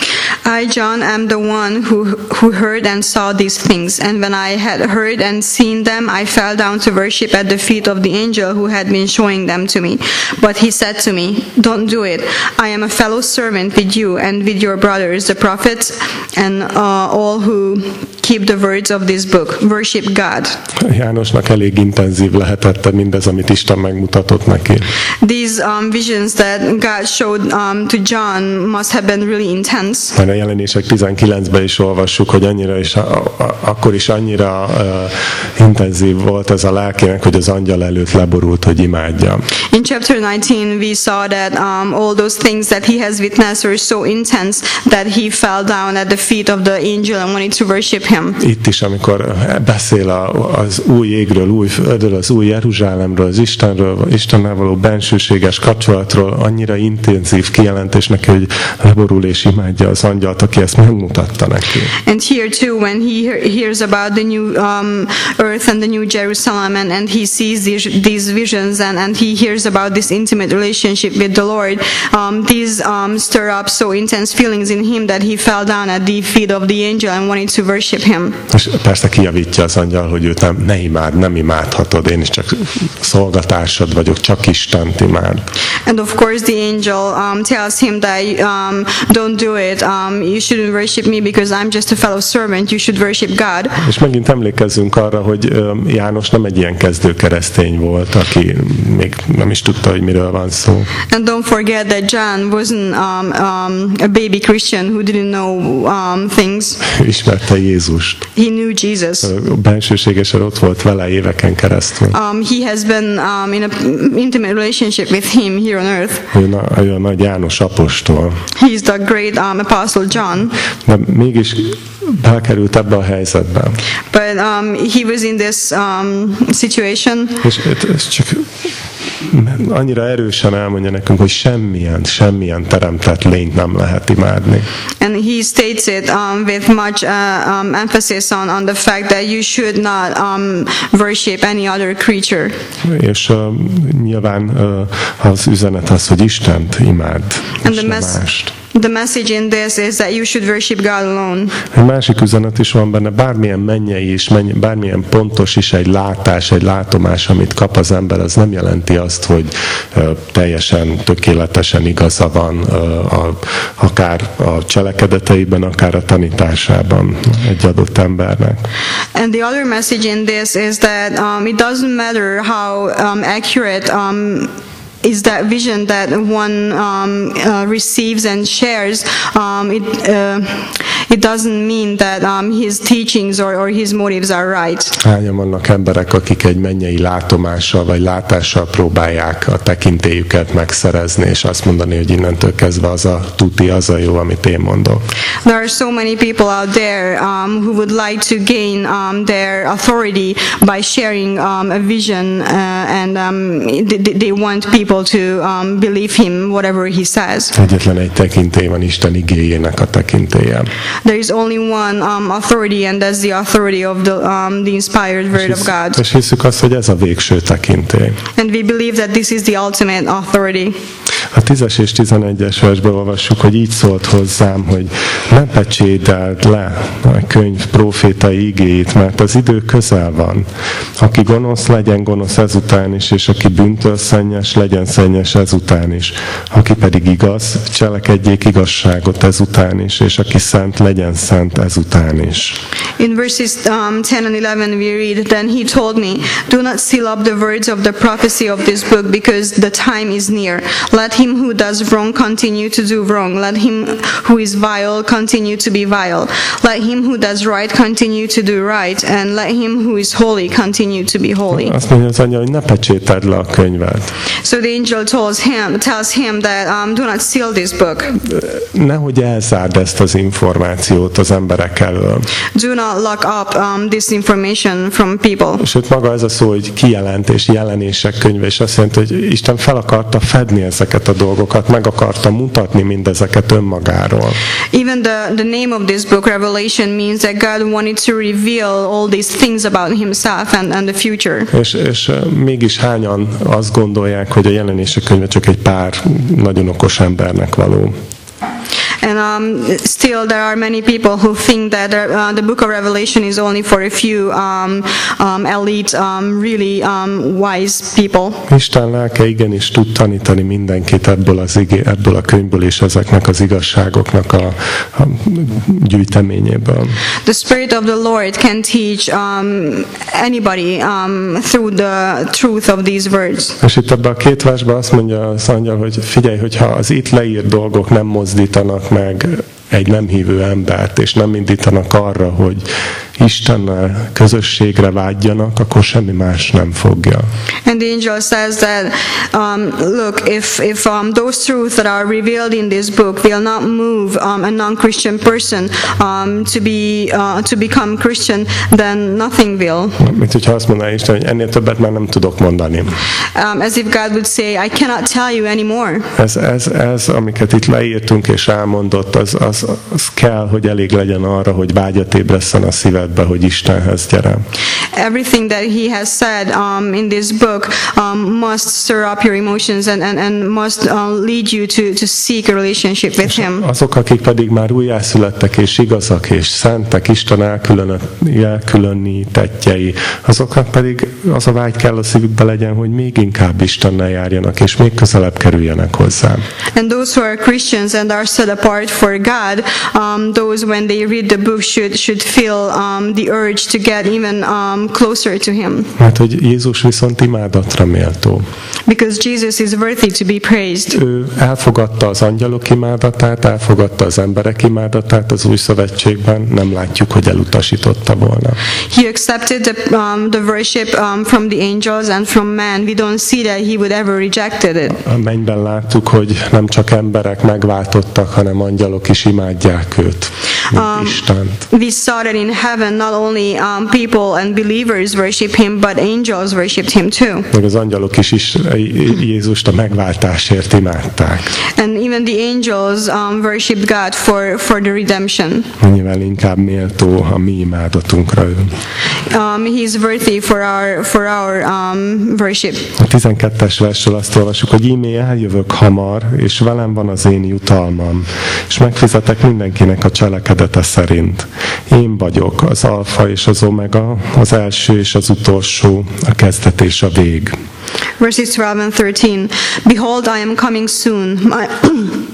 I, John, am the one who heard and saw these things, and when I had heard and seen them, I fell down to worship at the feet of the angel who had been showing them to me. But he said to me, "Don't do it. I am a fellow servant with you and with your brothers, the prophets, and all who keep the words of this book. Worship God." Jánosnak elég intenzív lehetett mindez, amit Isten megmutatott neki. These visions that God showed to John must have been really intense. Mert a Jelenések 19-ben is olvassuk, hogy annyira is, akkor is annyira intenzív volt ez a lelkének, hogy az angyal előtt leborult, hogy imádja. In chapter 19 we saw that all those things that he has witnessed were so intense that he fell down at the feet of the angel and wanted to worship him. Itt is, amikor beszél az új égről, új földről, az új Jeruzsálemről, az Istennel való bensőséges kapcsolatról, annyira intenzív kijelentés neki, hogy leborul és imádja az angyalt, aki ezt megmutatta neki. And here too, when he hears about the new earth and the new Jerusalem, and he sees these visions, and he hears about this intimate relationship with the Lord, these stir up so intense feelings in him that he fell down at the feet of the angel and wanted to worship him. És persze kijavítja az angyal, hogy őt nem imádhatod, én is csak szolgatársad vagyok, csak Istent imád. And of course the angel tells him that don't do it. You shouldn't worship me because I'm just a fellow servant. You should worship God. És megint emlékezzünk arra, hogy János nem egy ilyen kezdő keresztény volt, aki még nem is tudta, hogy miről van szó. And don't forget that John wasn't a baby Christian who didn't know things. Ismerte Jézust. He knew Jesus. Bensőségesen ott volt vele éveken keresztül. He has been in an intimate relationship with him here on earth. Ő a nagy János apostol. He's the great Apostle John. De mégis belekerült ebbe a helyzetbe. But he was in this situation. És ez csak annyira erősen elmondja nekünk, hogy semmilyen teremtett lényt nem lehet imádni. And he states it with much emphasis on the fact that you should not worship any other creature. És nyilván az üzenet az, hogy Istent imád, és nem mást. The message in this is that you should worship God alone. Egy másik üzenet is van benne, bármilyen mennyei is, bármilyen pontos is egy látás, egy látomás, amit kap az ember, az nem jelenti azt, hogy teljesen, tökéletesen igaza van akár a cselekedeteiben, akár a tanításában egy adott embernek. And the other message in this is that it doesn't matter how accurate is that vision that one receives and shares. it doesn't mean that his teachings or his motives are right. Hányan vannak emberek, akik egy mennyei látomással vagy látással próbálják a tekintélyüket megszerezni, és azt mondani, hogy innentől kezdve az a tuti, az a jó, amit én mondok. There are so many people out there who would like to gain their authority by sharing a vision, and they want people to believe him whatever he says. Egyetlen egy tekintély van, Isten igéjének a tekintélye. There is only one authority, and that's the authority of the inspired word of God. És hiszük azt, hogy ez a végső tekintély. And we believe that this is the ultimate authority. A 10-es és 11-es versben olvassuk, hogy így szólt hozzám, hogy ne pecsételd le a könyv prófétai igéit, mert az idő közel van. Aki gonosz, legyen gonosz ezután is, és aki bűntől szennyes, legyen szennyes ezután is. Aki pedig igaz, cselekedjék igazságot ezután is, és aki szent, legyen szent ezután is. In verses 10 and 11 we read, Then he told me, Do not seal up the words of the prophecy of this book, because the time is near. Let him who does wrong continue to do wrong. Let him who is vile continue to be vile. Let him who does right continue to do right. And let him who is holy continue to be holy. Azt mondja az angyal, hogy ne pecsételd le a könyvet. So the angel tells him that do not seal this book. Nehogy elzárd ezt az információt az emberek elől. Do not lock up this information from people. Sőt, maga ez a szó, hogy kijelentés, jelenések könyve, és azt jelenti, hogy Isten fel akarta fedni ezeket a dolgokat, meg akarta mutatni mindezeket önmagáról. Even the name of this book, Revelation, means that God wanted to reveal all these things about himself and the future. És mégis hányan azt gondolják, hogy a jelenések könyve csak egy pár nagyon okos embernek való. And still there are many people who think that the book of Revelation is only for a few elite, really wise people. Isten lelke igenis tud tanítani mindenkit ebből a könyvből és ezeknek az igazságoknak a gyűjteményéből. The Spirit of the Lord can teach anybody through the truth of these words. És itt ebben a két versben azt mondja az angyal, hogy figyelj, hogyha az itt leírt dolgok nem mozdítanak meg egy nem hívő embert, és nem indítanak arra, hogy Istennel közösségre vágyjanak, akkor semmi más nem fogja. And the angel says that, look, if those truths that are revealed in this book will not move a non-Christian person to become Christian, then nothing will. Mint hogyha azt mondaná Isten, hogy ennél többet már nem tudok mondani. As if God would say, I cannot tell you anymore. Ez amiket itt leírtunk és elmondott, az kell, hogy elég legyen arra, hogy vágyat ébresszen a szívedbe, hogy Istenhez gyere. Everything that he has said in this book must stir up your emotions and must lead you to seek a relationship with him. Azok, akik pedig már újjászülettek és igazak és szentek, Isten elkülönítettjei, azoknak pedig az a vágy kell a szívükbe legyen, hogy még inkább Istennel járjanak és még közelebb kerüljenek hozzá. And those who are Christians and are set apart for God, those when they read the book should feel the urge to get even closer to him. Mert hogy Jézus viszont imádatra méltó. Because Jesus is worthy to be praised. Ő elfogadta az angyalok imádatát, elfogadta az emberek imádatát az új szövetségben, nem látjuk, hogy elutasította volna. He accepted the worship from the angels and from man. We don't see that he would ever rejected it. A mennyben láttuk, hogy nem csak emberek megváltottak, hanem angyalok is imádják őt, Istent. We saw that in heaven not only people and believers worship him, but angels worshipped him too. Meg az angyalok is Jézust a megváltásért imádták. And even the angels worshipped God for the redemption. Mennyivel inkább méltó a mi imádatunkra ő. He is worthy for our worship. A 12-es versről azt olvassuk, hogy íme eljövök hamar, és velem van az én jutalmam, és megfizetek mindenkinek a cselekedete szerint. Én vagyok az alfa és az omega, az első és az utolsó, a kezdet és a vég. Verses 12 and 13. Behold, I am coming soon.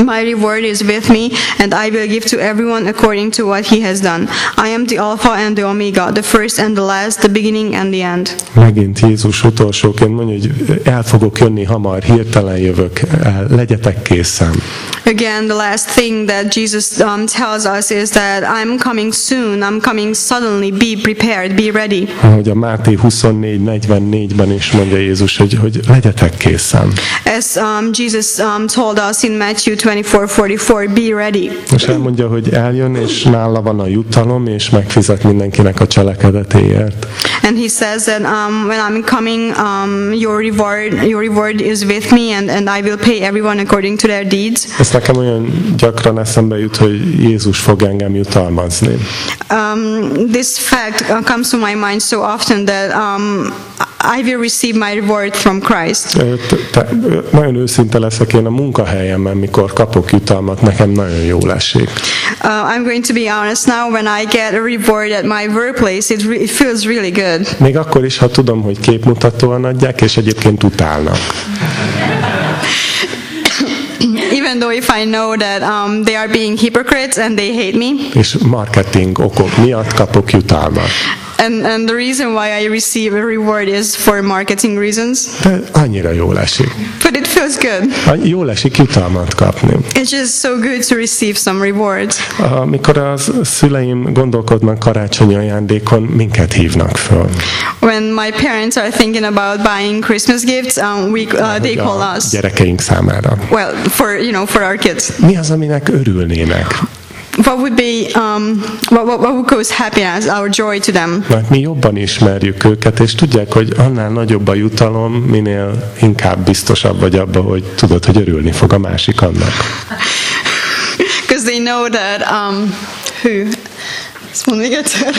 My reward is with me, and I will give to everyone according to what he has done. I am the Alpha and the Omega, the first and the last, the beginning and the end. Megint Jézus utolsóként mondja, hogy el fogok jönni hamar, hirtelen jövök, legyetek készen. Again, the last thing that Jesus tells us is that I'm coming soon, I'm coming suddenly, be prepared, be ready. Ahogy a Máté 24:44-ben is mondja Jézus, hogy legyetek készen. As Jesus told us in Matthew 24:44, be ready. És elmondja, hogy eljön, és nála van a jutalom, és megfizet mindenkinek a cselekedetéért. And he says that when I'm coming, your reward is with me, and I will pay everyone according to their deeds. Ez nekem olyan gyakran eszembe jut, hogy Jézus fog engem jutalmazni. This fact comes to my mind so often that I will receive my reward from Christ. Nagyon őszinte leszek, én a munkahelyemen, mikor kapok jutalmat, nekem nagyon jól esik. I'm going to be honest now, when I get a reward at my workplace, it feels really good. Még akkor is, ha tudom, hogy képmutatóan adják, és egyébként utálnak. Even though if I know that they are being hypocrites and they hate me. És marketing okok miatt kapok jutalmat. And the reason why I receive a reward is for marketing reasons. De annyira jól esik. But it feels good. Jól esik jutalmat kapni. It's just so good to receive some rewards. Amikor a szüleim gondolkodnak karácsonyi ajándékon, minket hívnak föl. When my parents are thinking about buying Christmas gifts, they call us. Gyerekeink számára. Well, for our kids. Mi az, aminek örülnének? What would be what would cause happiness, our joy to them? Mert mi jobban ismerjük őket, és tudják, hogy annál nagyobb a jutalom, minél inkább biztosabb vagy abban, hogy tudod, hogy örülni fog a másik annak. Because they know that ezt mondom még egyszer.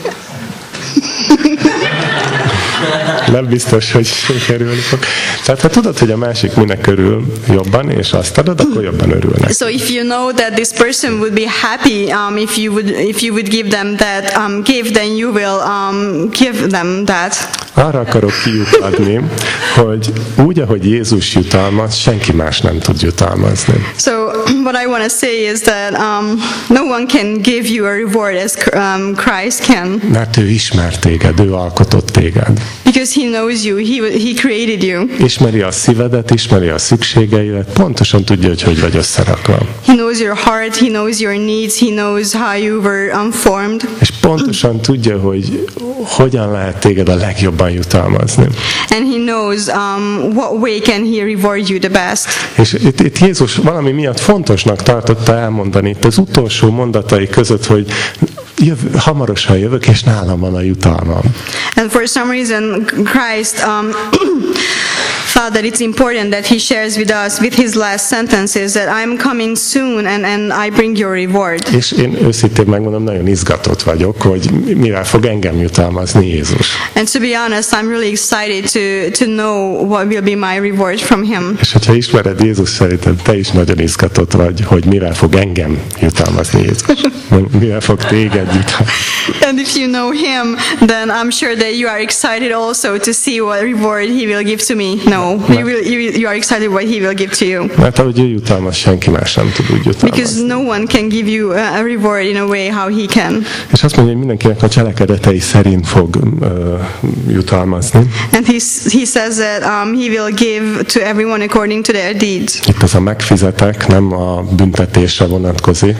Nem biztos, hogy örülni fog. Tehát ha tudod, hogy a másik minek örül jobban, és azt adod, akkor jobban örülnek. So if you know that this person would be happy if you would give them that gift, then you will give them that. Arra akarok kiukadni, hogy úgy, ahogy Jézus jutalmaz, senki más nem tud jutalmazni. So what I want to say is that no one can give you a reward as Christ can. Mert ő ismer téged, ő alkotott téged. Because he knows you, he created you. Ismeri a szívedet, ismeri a szükségeidet, pontosan tudja, hogy vagy összerakva. He knows your heart, he knows your needs, he knows how you were formed. És pontosan tudja, hogy hogyan lehet téged a legjobban jutalmazni. And he knows what way can he reward you the best. És itt Jézus valami miatt fontosnak tartotta elmondani itt az utolsó mondatai között, hogy hamarosan jövök, és nálam van a jutalmam. And for some reason, Christ thought that it's important that he shares with us, with his last sentences, that I'm coming soon and I bring your reward. És én őszintén megmondom, nagyon izgatott vagyok, hogy mivel fog engem jutalmazni Jézus. And to be honest, I'm really excited to know what will be my reward from him. És hogyha ismered Jézus, szerintem te is nagyon izgatott vagy, hogy mivel fog engem jutalmazni Jézus. Mivel fog téged jutalmazni. And if you know him, then I'm sure that you are excited also to see what reward he will give to me. No, you are excited what he will give to you. Mert ahogy ő jutalmaz, senki más nem tud úgy jutalmazni. Because no one can give you a reward in a way how he can. És azt mondja, hogy mindenkinek a cselekedetei szerint fog jutalmazni. And he says that he will give to everyone according to their deeds. Itt az a megfizetek, nem a büntetésre vonatkozik.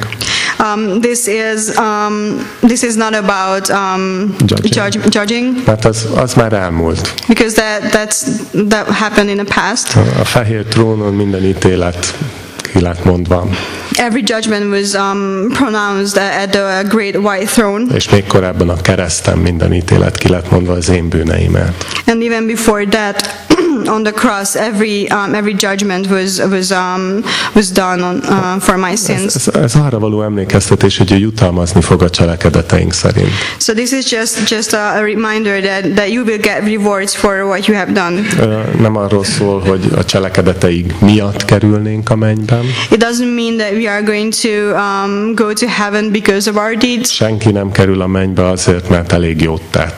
This is not about judging. Mert az már elmúlt. Because that happened in the past. A fehér trónon minden ítélet ki lett mondva. Every judgment was pronounced at the great white throne. És még korábban a kereszten minden ítélet ki lett mondva az én bűneimet. And even before that, on the cross, every judgment was done for my sins. Ez arra való emlékeztetés, hogy ő jutalmazni fog a cselekedeteink szerint. So this is just a reminder that you will get rewards for what you have done. Nem arról szól, hogy a cselekedeteink miatt kerülnénk a mennyben. It doesn't mean that we are going to go to heaven because of our deeds. Senki nem kerül a mennybe azért, mert elég jót tett.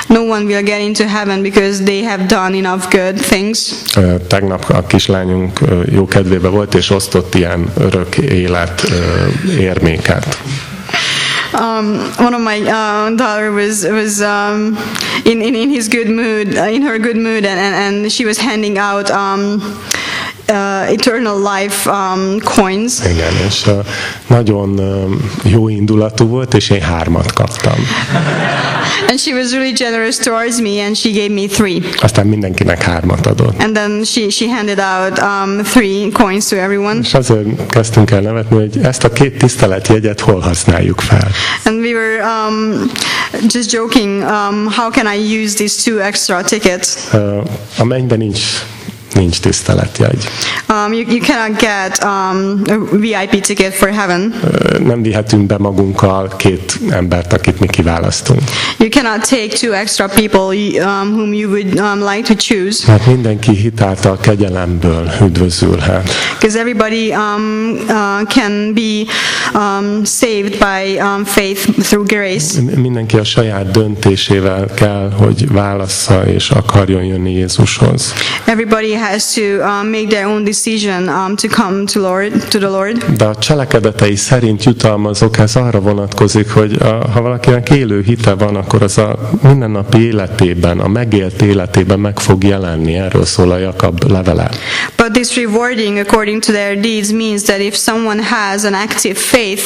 no one will get into heaven because they have done enough good things. Tegnap a kislányunk jó kedvébe volt, és osztott ilyen örök élet érméket. One of my daughter was in his good mood, in her good mood, and she was handing out eternal life coins. Igen, és nagyon jó indulatú volt, és én 3 kaptam. And she was really generous towards me, and she gave me 3. Aztán mindenkinek 3 adott. And then she handed out 3 coins to everyone. És azért kezdtünk el nevetni, hogy ezt a 2 tiszteletjegyet hol használjuk fel. And we were just joking, how can I use these 2 extra tickets? A mennyben nincs tiszteletjegy. You cannot get a VIP ticket for heaven. Nem vihetünk be magunkkal 2 embert, akit mi kiválasztunk. You cannot take 2 extra people whom you would like to choose. Mert mindenki hitáltal kegyelemből üdvözülhet. Because everybody can be saved by faith through grace. Mindenki a saját döntésével kell, hogy válassza és akarjon jönni Jézushoz. Everybody has to make their own decision to come to the Lord. De a cselekedetei szerint jutalmazok, ez arra vonatkozik, hogy ha valakinek élő hite van, akkor az a mindennapi életében, a megélt életében meg fog jelenni. Erről szól a Jakab levele. But this rewarding according to their deeds means that if someone has an active faith,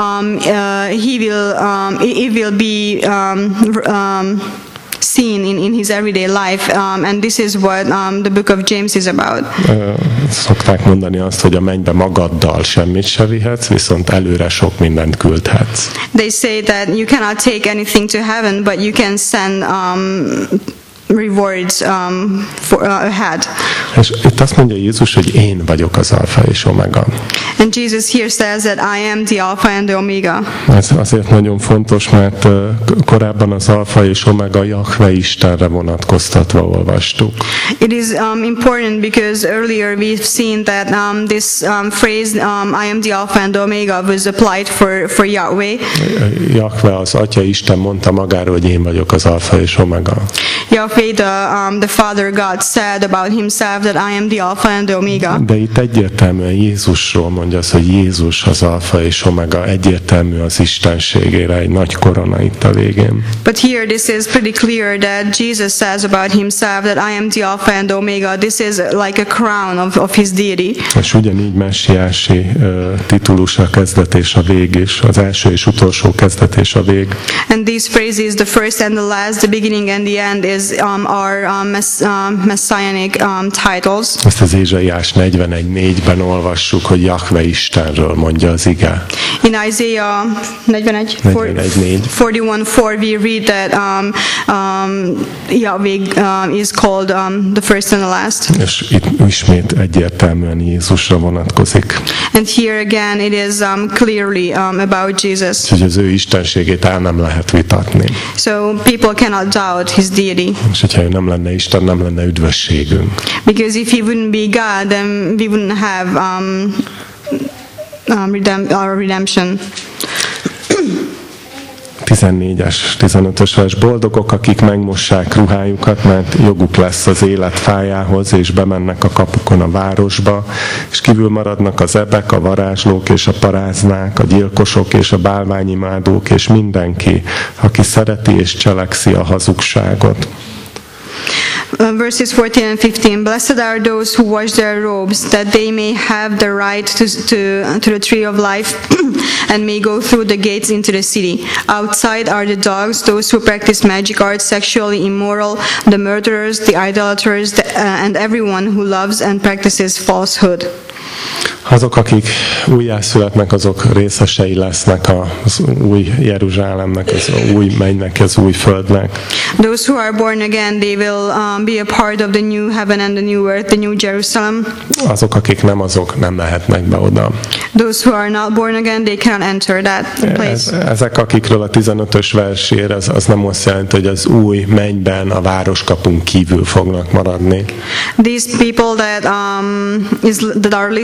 he will be seen in his everyday life, and this is what the book of James is about. Szokták mondani azt, hogy a mennybe magaddal semmit se vihetsz, viszont előre sok mindent küldhetsz. They say that you cannot take anything to heaven, but you can send rewards ahead. És itt azt mondja Jézus, hogy én vagyok az alfa és omega. And Jesus here says that I am the alpha and the omega. Ez azért nagyon fontos, mert korábban az alfa és omega Jahve Istenre vonatkoztatva olvastuk. It is important because earlier we've seen that this phrase I am the alpha and the omega was applied for Yahweh. Jahve az Atya Isten mondta magáról, hogy én vagyok az alfa és omega. Yahweh, the Father God said about himself that I am the alpha and the omega. De itt egyértelműen Jézusról mondja az, hogy Jézus az alfa és omega, egyértelmű az istenségére, egy nagy korona itt a végén. But here this is pretty clear that Jesus says about himself that I am the alpha and the omega. This is like a crown of his deity. És ugyanígy messiási titulus a kezdet és a vég is, az első és utolsó kezdet és a vég. And these phrases, the first and the last, the beginning and the end, is our messianic titles. Ezt az Ézsaiás 41:4-ben olvassuk, hogy Jahve Istenről mondja az ige. In Isaiah 41:4 we read that Yahweh is called the first and the last. És itt ismét egyértelműen Jézusra vonatkozik. And here again it is clearly about Jesus. Hogy az ő istenségét el nem lehet vitatni. So people cannot doubt his deity. És hogyha ő nem lenne Isten, nem lenne üdvösségünk. Because if he wouldn't be God, then we wouldn't have our redemption. 14-es, 15-ös vers. Boldogok, akik megmossák ruhájukat, mert joguk lesz az élet fájához, és bemennek a kapukon a városba, és kívül maradnak az ebek, a varázslók és a paráznák, a gyilkosok és a bálványimádók, és mindenki, aki szereti és cselekszi a hazugságot. Verses 14 and 15. Blessed are those who wash their robes, that they may have the right to the tree of life and may go through the gates into the city. Outside are the dogs, those who practice magic arts, sexually immoral, the murderers, the idolaters, and everyone who loves and practices falsehood. Azok, akik újjászületnek, azok részesei lesznek az új Jeruzsálemnek, az új mennynek, az új földnek. Those who are born again, they will be a part of the new heaven and the new earth, the new Jerusalem. Azok, akik nem, azok nem lehetnek be oda. Those who are not born again, they cannot enter that place. Ezek, akikről a 15-ös vers ír, az nem azt jelenti, hogy az új mennyben a városkapunk kívül fognak maradni. These people that are listed here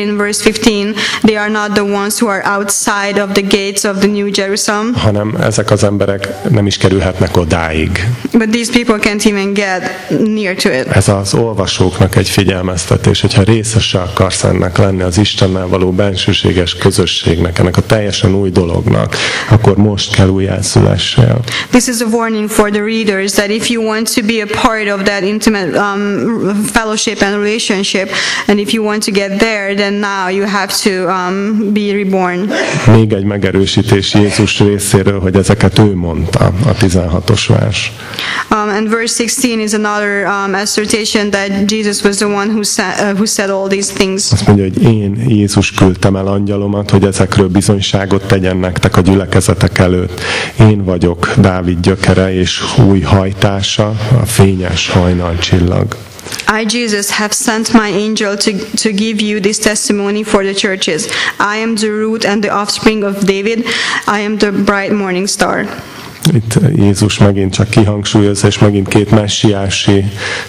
in verse 15, they are not the ones who are outside of the gates of the New Jerusalem. Hanem ezek az emberek nem is kerülhetnek odáig. But these people can't even get near to it. Ez az olvasóknak egy figyelmeztetés, hogyha részese akarsz ennek lenni, az Istennel való bensőséges közösségnek, ennek a teljesen új dolognak, akkor most kell újjászülessél. This is a warning for the readers that if you want to be a part of that intimate fellowship and relationship, and if you want to get there, then now you have to be reborn. Még egy megerősítés Jézus részéről, hogy ezeket ő mondta, a 16-os vers. And verse 16 is another assertion that Jesus was the one who said all these things. Azt mondja, hogy én Jézus küldtem el angyalomat, hogy ezekről bizonyságot tegyen nektek a gyülekezetek előtt. Én vagyok Dávid gyökere és új hajtása, a fényes hajnalcsillag. I, Jesus, have sent my angel to give you this testimony for the churches. I am the root and the offspring of David. I am the bright morning star. Itt Jézus megint csak kihangsúlyozza, és megint két messiási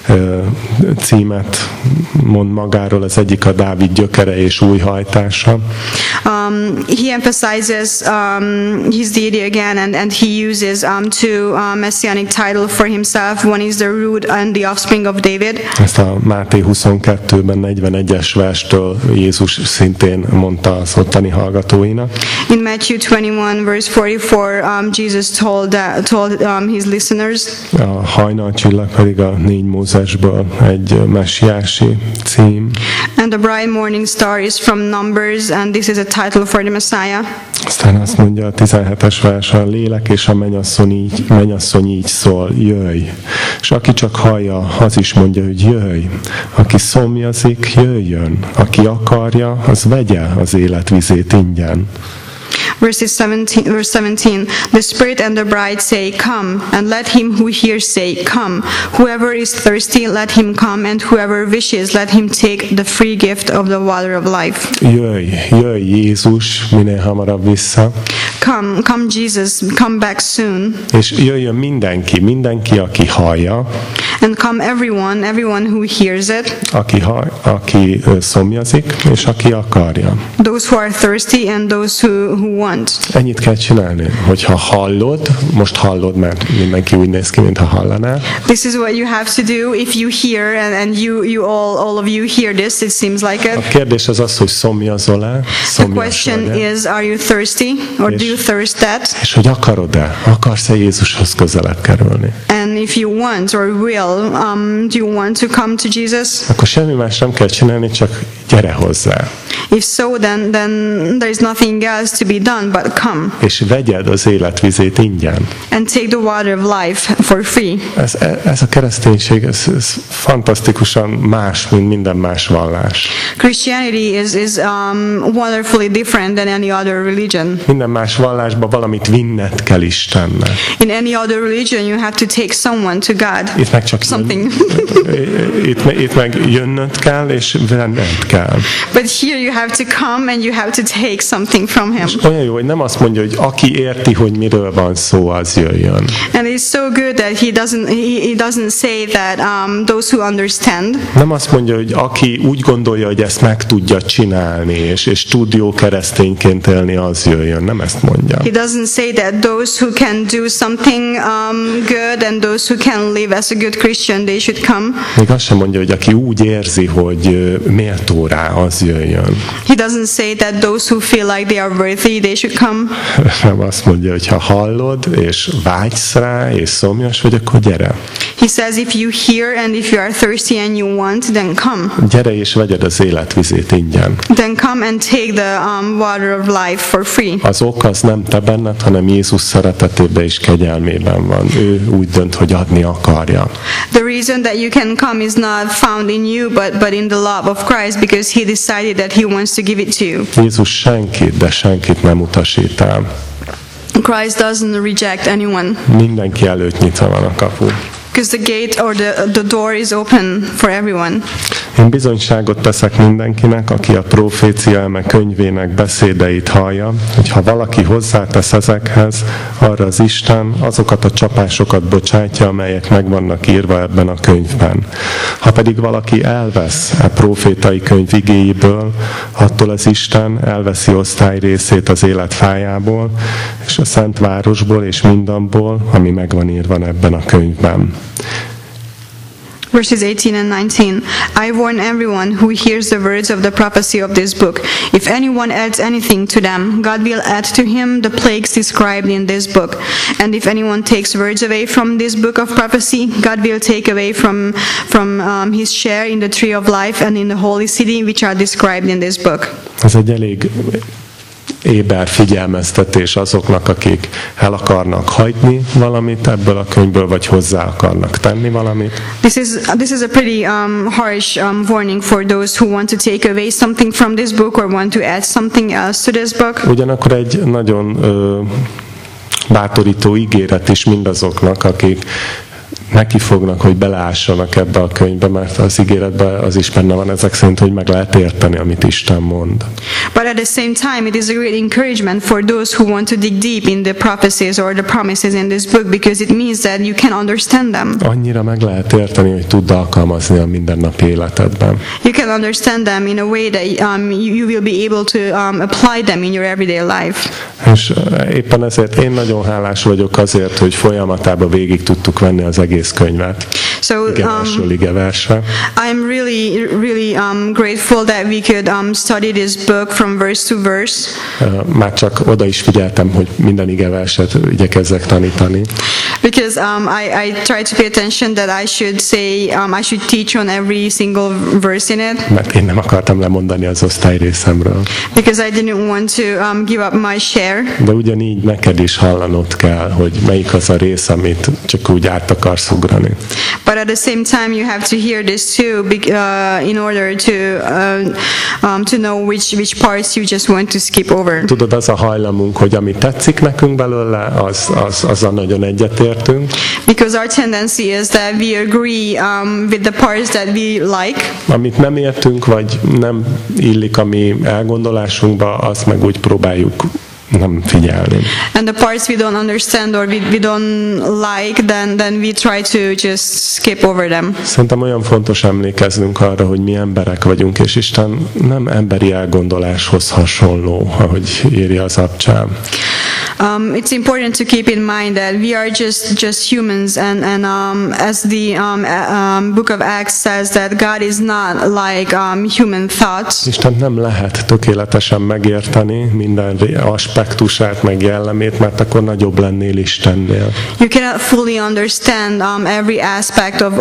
címet mond magáról. Az egyik a Dávid gyökere és új hajtása. He emphasizes his deity again, and he uses two messianic title for himself. One is the root and the offspring of David. Ezt a Máté 22-ben 41-es verstől Jézus szintén mondta az ottani hallgatóinak. In Matthew 21 verse 44, Jesus told his listeners. A hajnalcsillag pedig a 4 Mózesből egy messiási cím. And the bright morning star is from Numbers, and this is a title for the Messiah. Aztán azt mondja a 17-es vers, a lélek és a mennyasszony így szól, jöjj. És aki csak hallja, az is mondja, hogy jöjj. Aki szomjazik, jöjjön. Aki akarja, az vegye az életvizét ingyen. Verse 17, the Spirit and the bride say, come, and let him who hears say, come. Whoever is thirsty, let him come, and whoever wishes, let him take the free gift of the water of life. Jöjj Jézus, minél hamarabb vissza. Come Jesus, come back soon. És jöjjön mindenki, aki hallja. And come everyone who hears it. Aki szomjazik, és aki akarja. Those who are thirsty and those who want. Ennyit kell csinálni, hogyha hallod, most hallod, mert mindenki úgy néz ki, mintha hallaná. This is what you have to do if you hear, and you all of you hear this, it seems like it. A kérdés az, hogy szomjazol-e? The question is, are you thirsty, or do you thirst that? És hogy akarod-e? Akarsz-e Jézushoz közelebb kerülni? And if you want or will, do you want to come to Jesus? Akkor semmi más nem kell csinálni, csak gyere hozzá. If so, then there is nothing else to be done but come. És vegyed az életvizét ingyen. And take the water of life for free. Ez a kereszténység, ez fantasztikusan más, mint minden más vallás. Christianity is wonderfully different than any other religion. Minden más vallásban valamit vinned kell Istennek. In any other religion, you have to take someone to God. Itt meg csak something. Itt meg jönnöd kell, és venned kell. But here you have to come and you have to take something from him. És olyan jó, hogy nem azt mondja, hogy aki érti, hogy miről van szó, az jöjjön. And it's so good that he doesn't say that those who understand. Nem azt mondja, hogy aki úgy gondolja, hogy ezt meg tudja csinálni, és tud jó keresztényként élni, az jöjjön. Nem ezt mondja. He doesn't say that those who can do something good and those who can live as a good Christian, they should come. Még azt sem mondja, hogy aki úgy érzi, hogy méltó rá, az jöjjön. He doesn't say that those who feel like they are worthy, they should come. Nem azt mondja, hogy ha hallod, és vágysz rá, és szomjas vagy, akkor gyere. He says if you hear and if you are thirsty and you want, then come. Gyere és vegyed az életvizét ingyen. Then come and take the water of life for free. Az ok az nem te benned, hanem Jézus szeretetében és kegyelmében van. Ő úgy dönt, hogy adni akarja. The reason that you can come is not found in you, but in the love of Christ, because he decided that he wants to give it to you. Jézus senkit nem utasít el. Christ doesn't reject anyone. Mindenki előtt nyitva van a kapu. because the gate or the door is open for everyone. Én bizonyságot teszek mindenkinek, aki a profécia eme könyvének beszédeit hallja, hogy ha valaki hozzátesz ezekhez, arra az Isten azokat a csapásokat bocsátja, amelyek meg vannak írva ebben a könyvben. Ha pedig valaki elvesz a profétai könyv igéiből, attól az Isten elveszi osztály részét az élet fájából, és a szent városból és mindabból, ami meg van írva ebben a könyvben. Verses 18 and 19. I warn everyone who hears the words of the prophecy of this book. If anyone adds anything to them, God will add to him the plagues described in this book. And if anyone takes words away from this book of prophecy, God will take away from his share in the tree of life and in the holy city which are described in this book. Ez egy elég éber figyelmeztetés azoknak, akik el akarnak hagyni valamit ebből a könyvből, vagy hozzá akarnak tenni valamit. This is a pretty harsh warning for those who want to take away something from this book or want to add something else to this book. Ugyanakkor egy nagyon bátorító ígéret is mindazoknak, akik neki fognak, hogy beleássanak ebbe a könyvbe, mert az ígéretben az is benne van ezek szerint, hogy meg lehet érteni, amit Isten mond. But at the same time, it is a great encouragement for those who want to dig deep in the prophecies or the promises in this book, because it means that you can understand them. Annyira meg lehet érteni, hogy tudd alkalmazni a mindennapi életedben. You can understand them in a way that you will be able to apply them in your everyday life. És éppen ezért én nagyon hálás vagyok azért, hogy folyamatában végig tudtuk venni az egész könyvet. So igeversre. I'm really grateful that we could study this book from verse to verse. Már csak oda is figyeltem, hogy minden igeverset igyekezzek tanítani. Because I try to pay attention that I should say I should teach on every single verse in it. Mert én nem akartam lemondani az osztály részemről. Because I didn't want to give up my share. De ugyanígy neked is hallanod kell, hogy melyik az a rész, amit csak úgy át akarsz ugrani. But at the same time, you have to hear this too, in order to know which parts you just want to skip over. Tudod, az a hajlamunk, hogy ami tetszik nekünk belőle, azzal nagyon egyetértünk. Because our tendency is that we agree with the parts that we like. Amit nem értünk, vagy nem illik a mi elgondolásunkba, azt meg úgy próbáljuk nem figyelni. And the parts we don't understand or we don't like, then we try to just skip over them. Szerintem olyan fontos emlékeznünk arra, hogy mi emberek vagyunk, és Isten nem emberi elgondoláshoz hasonló, ahogy írja az Abcsám. It's important to keep in mind that we are just humans, and as the book of Acts says, that God is not like human thoughts. Isten nem lehet tökéletesen megérteni minden aspektusát, meg jellemét, mert akkor nagyobb lennél Istennél. You cannot fully understand every aspect of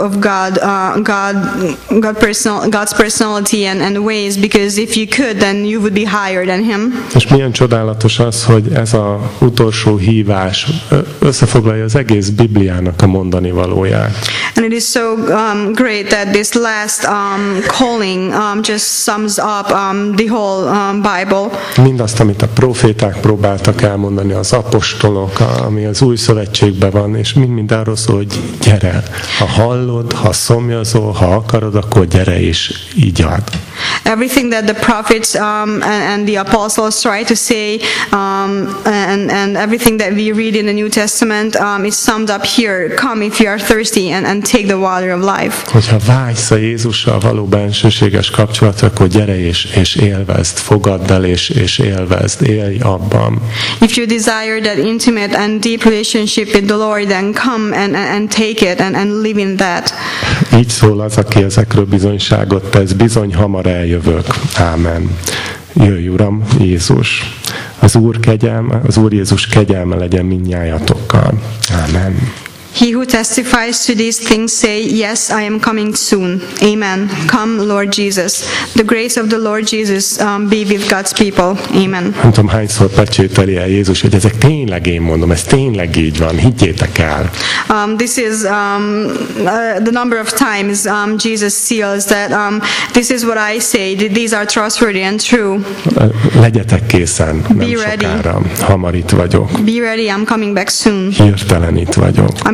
God's personality and ways, because if you could, then you would be higher than Him. És milyen csodálatos az, hogy ez a utolsó hívás összefoglalja az egész Bibliának a mondani valóját. And it is so great that this last calling just sums up the whole Bible. Mindazt, amit a proféták próbáltak elmondani, az apostolok, ami az új szövetségben van, és mind arról szól, hogy gyere. Ha hallod, ha szomjazol, ha akarod, akkor gyere és így ad. Everything that the prophets and the apostles try to say, and everything that we read in the New Testament is summed up here. Come if you are thirsty and take the water of life. Hogyha vágysz a Jézussal való bensőséges kapcsolatra, akkor gyere és élvezd, fogadd el és élvezd, élj abban. If you desire that intimate and deep relationship with the Lord, then come and take it and live in that. Így szól az, aki ezekről bizonyságot tesz, bizony hamar eljövök. Ámen. Jöjj, Uram, Jézus. Az Úr Jézus kegyelme legyen mindnyájatokkal. Ámen. He who testifies to these things say, yes, I am coming soon. Amen. Come, Lord Jesus. The grace of the Lord Jesus be with God's people. Amen. Nem tudom, hányszor pecsételi el Jézus, hogy ezek tényleg én mondom, ez tényleg így van, higgyétek el. This is the number of times Jesus seals that this is what I say, these are trustworthy and true. Legyetek készen, nem sokára. Hamar itt vagyok. Be ready, I'm coming back soon. Hirtelen itt vagyok. I'm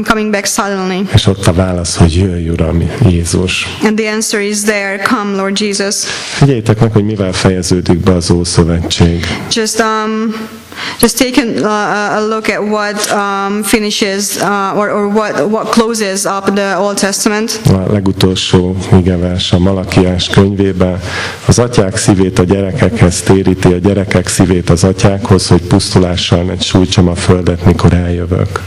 coming back suddenly. És ott a válasz, hogy jöjj, Uram Jézus. And the answer is there, come, Lord Jesus. Figyeljétek meg, hogy mivel fejeződik be az Ószövetség. Just take a look at what finishes or what closes up the Old Testament. A legutolsó igevers a Malakiás könyvében. Az atyák szívét a gyerekekhez téríti, a gyerekek szívét az atyákhoz, hogy pusztulással ne sújtsam a földet, mikor eljövök.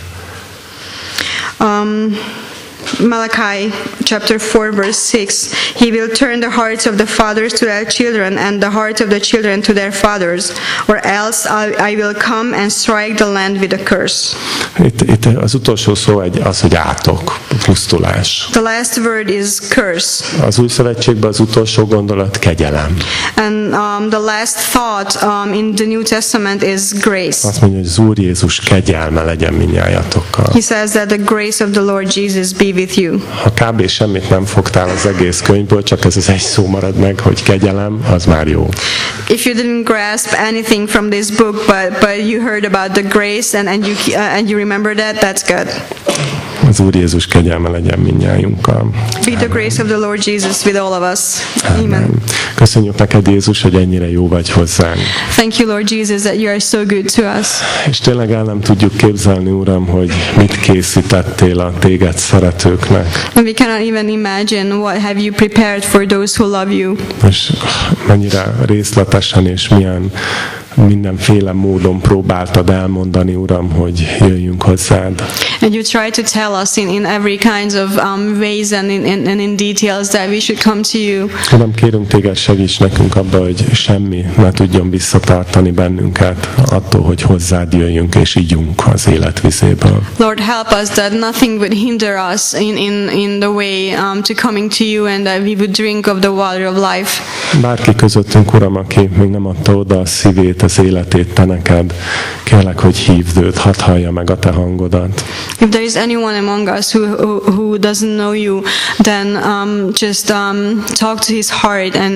Malachi chapter 4 verse 6, he will turn the hearts of the fathers to their children and the hearts of the children to their fathers, or else I will come and strike the land with a curse. Itt az utolsó szó az, hogy átok, pusztulás. The last word is curse. Az Új Szövetségben az utolsó gondolat kegyelem. And the last thought in the New Testament is grace. Azt mondja, hogy az Úr Jézus kegyelme legyen mindnyájatokkal. He says that the grace of the Lord Jesus be with you. Ha kb. Semmit nem fogtál az egész könyvből, csak ez az egy szó marad meg, hogy kegyelem, az már jó. If you didn't grasp anything from this book, but you heard about the grace and you remember that, that's good. Az Úr Jézus kegyelme legyen mindnyájunkkal. Be the grace of the Lord Jesus with all of us. Amen. Köszönjük neked, Jézus, hogy ennyire jó vagy hozzánk. Thank you, Lord Jesus, that you are so good to us. És tényleg el nem tudjuk képzelni, Uram, hogy mit készítettél a téged szeretőknek. And we cannot even imagine what have you prepared for those who love you. És mennyire részletesen és milyen mindenféle módon próbáltad elmondani, Uram, hogy jöjjünk hozzád. And you try to tell us in every kinds of ways and in details that we should come to you. Uram, kérünk téged, segíts nekünk abba, hogy semmi ne tudjon visszatartani bennünket attól, hogy hozzád jöjjünk és ígyunk az élet vizéből. Lord, help us that nothing would hinder us in the way to coming to you, and that we would drink of the water of life. Bárki közöttünk, Uram, aki még nem adta oda a szívét, az életét te neked, kérlek, hogy hívd őt, hadd hallja meg a te hangodat. If there is anyone among us who doesn't know you, then just talk to his heart and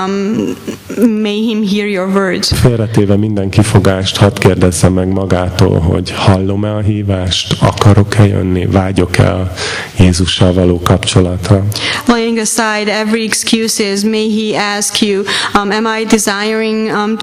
may him hear your words. Félretéve minden kifogást, hadd kérdezzem meg magától, hogy hallom-e a hívást, akarok-e jönni, vágyok-e a Jézussal való kapcsolatra. Laying aside every excuses, may he ask you, am I desiring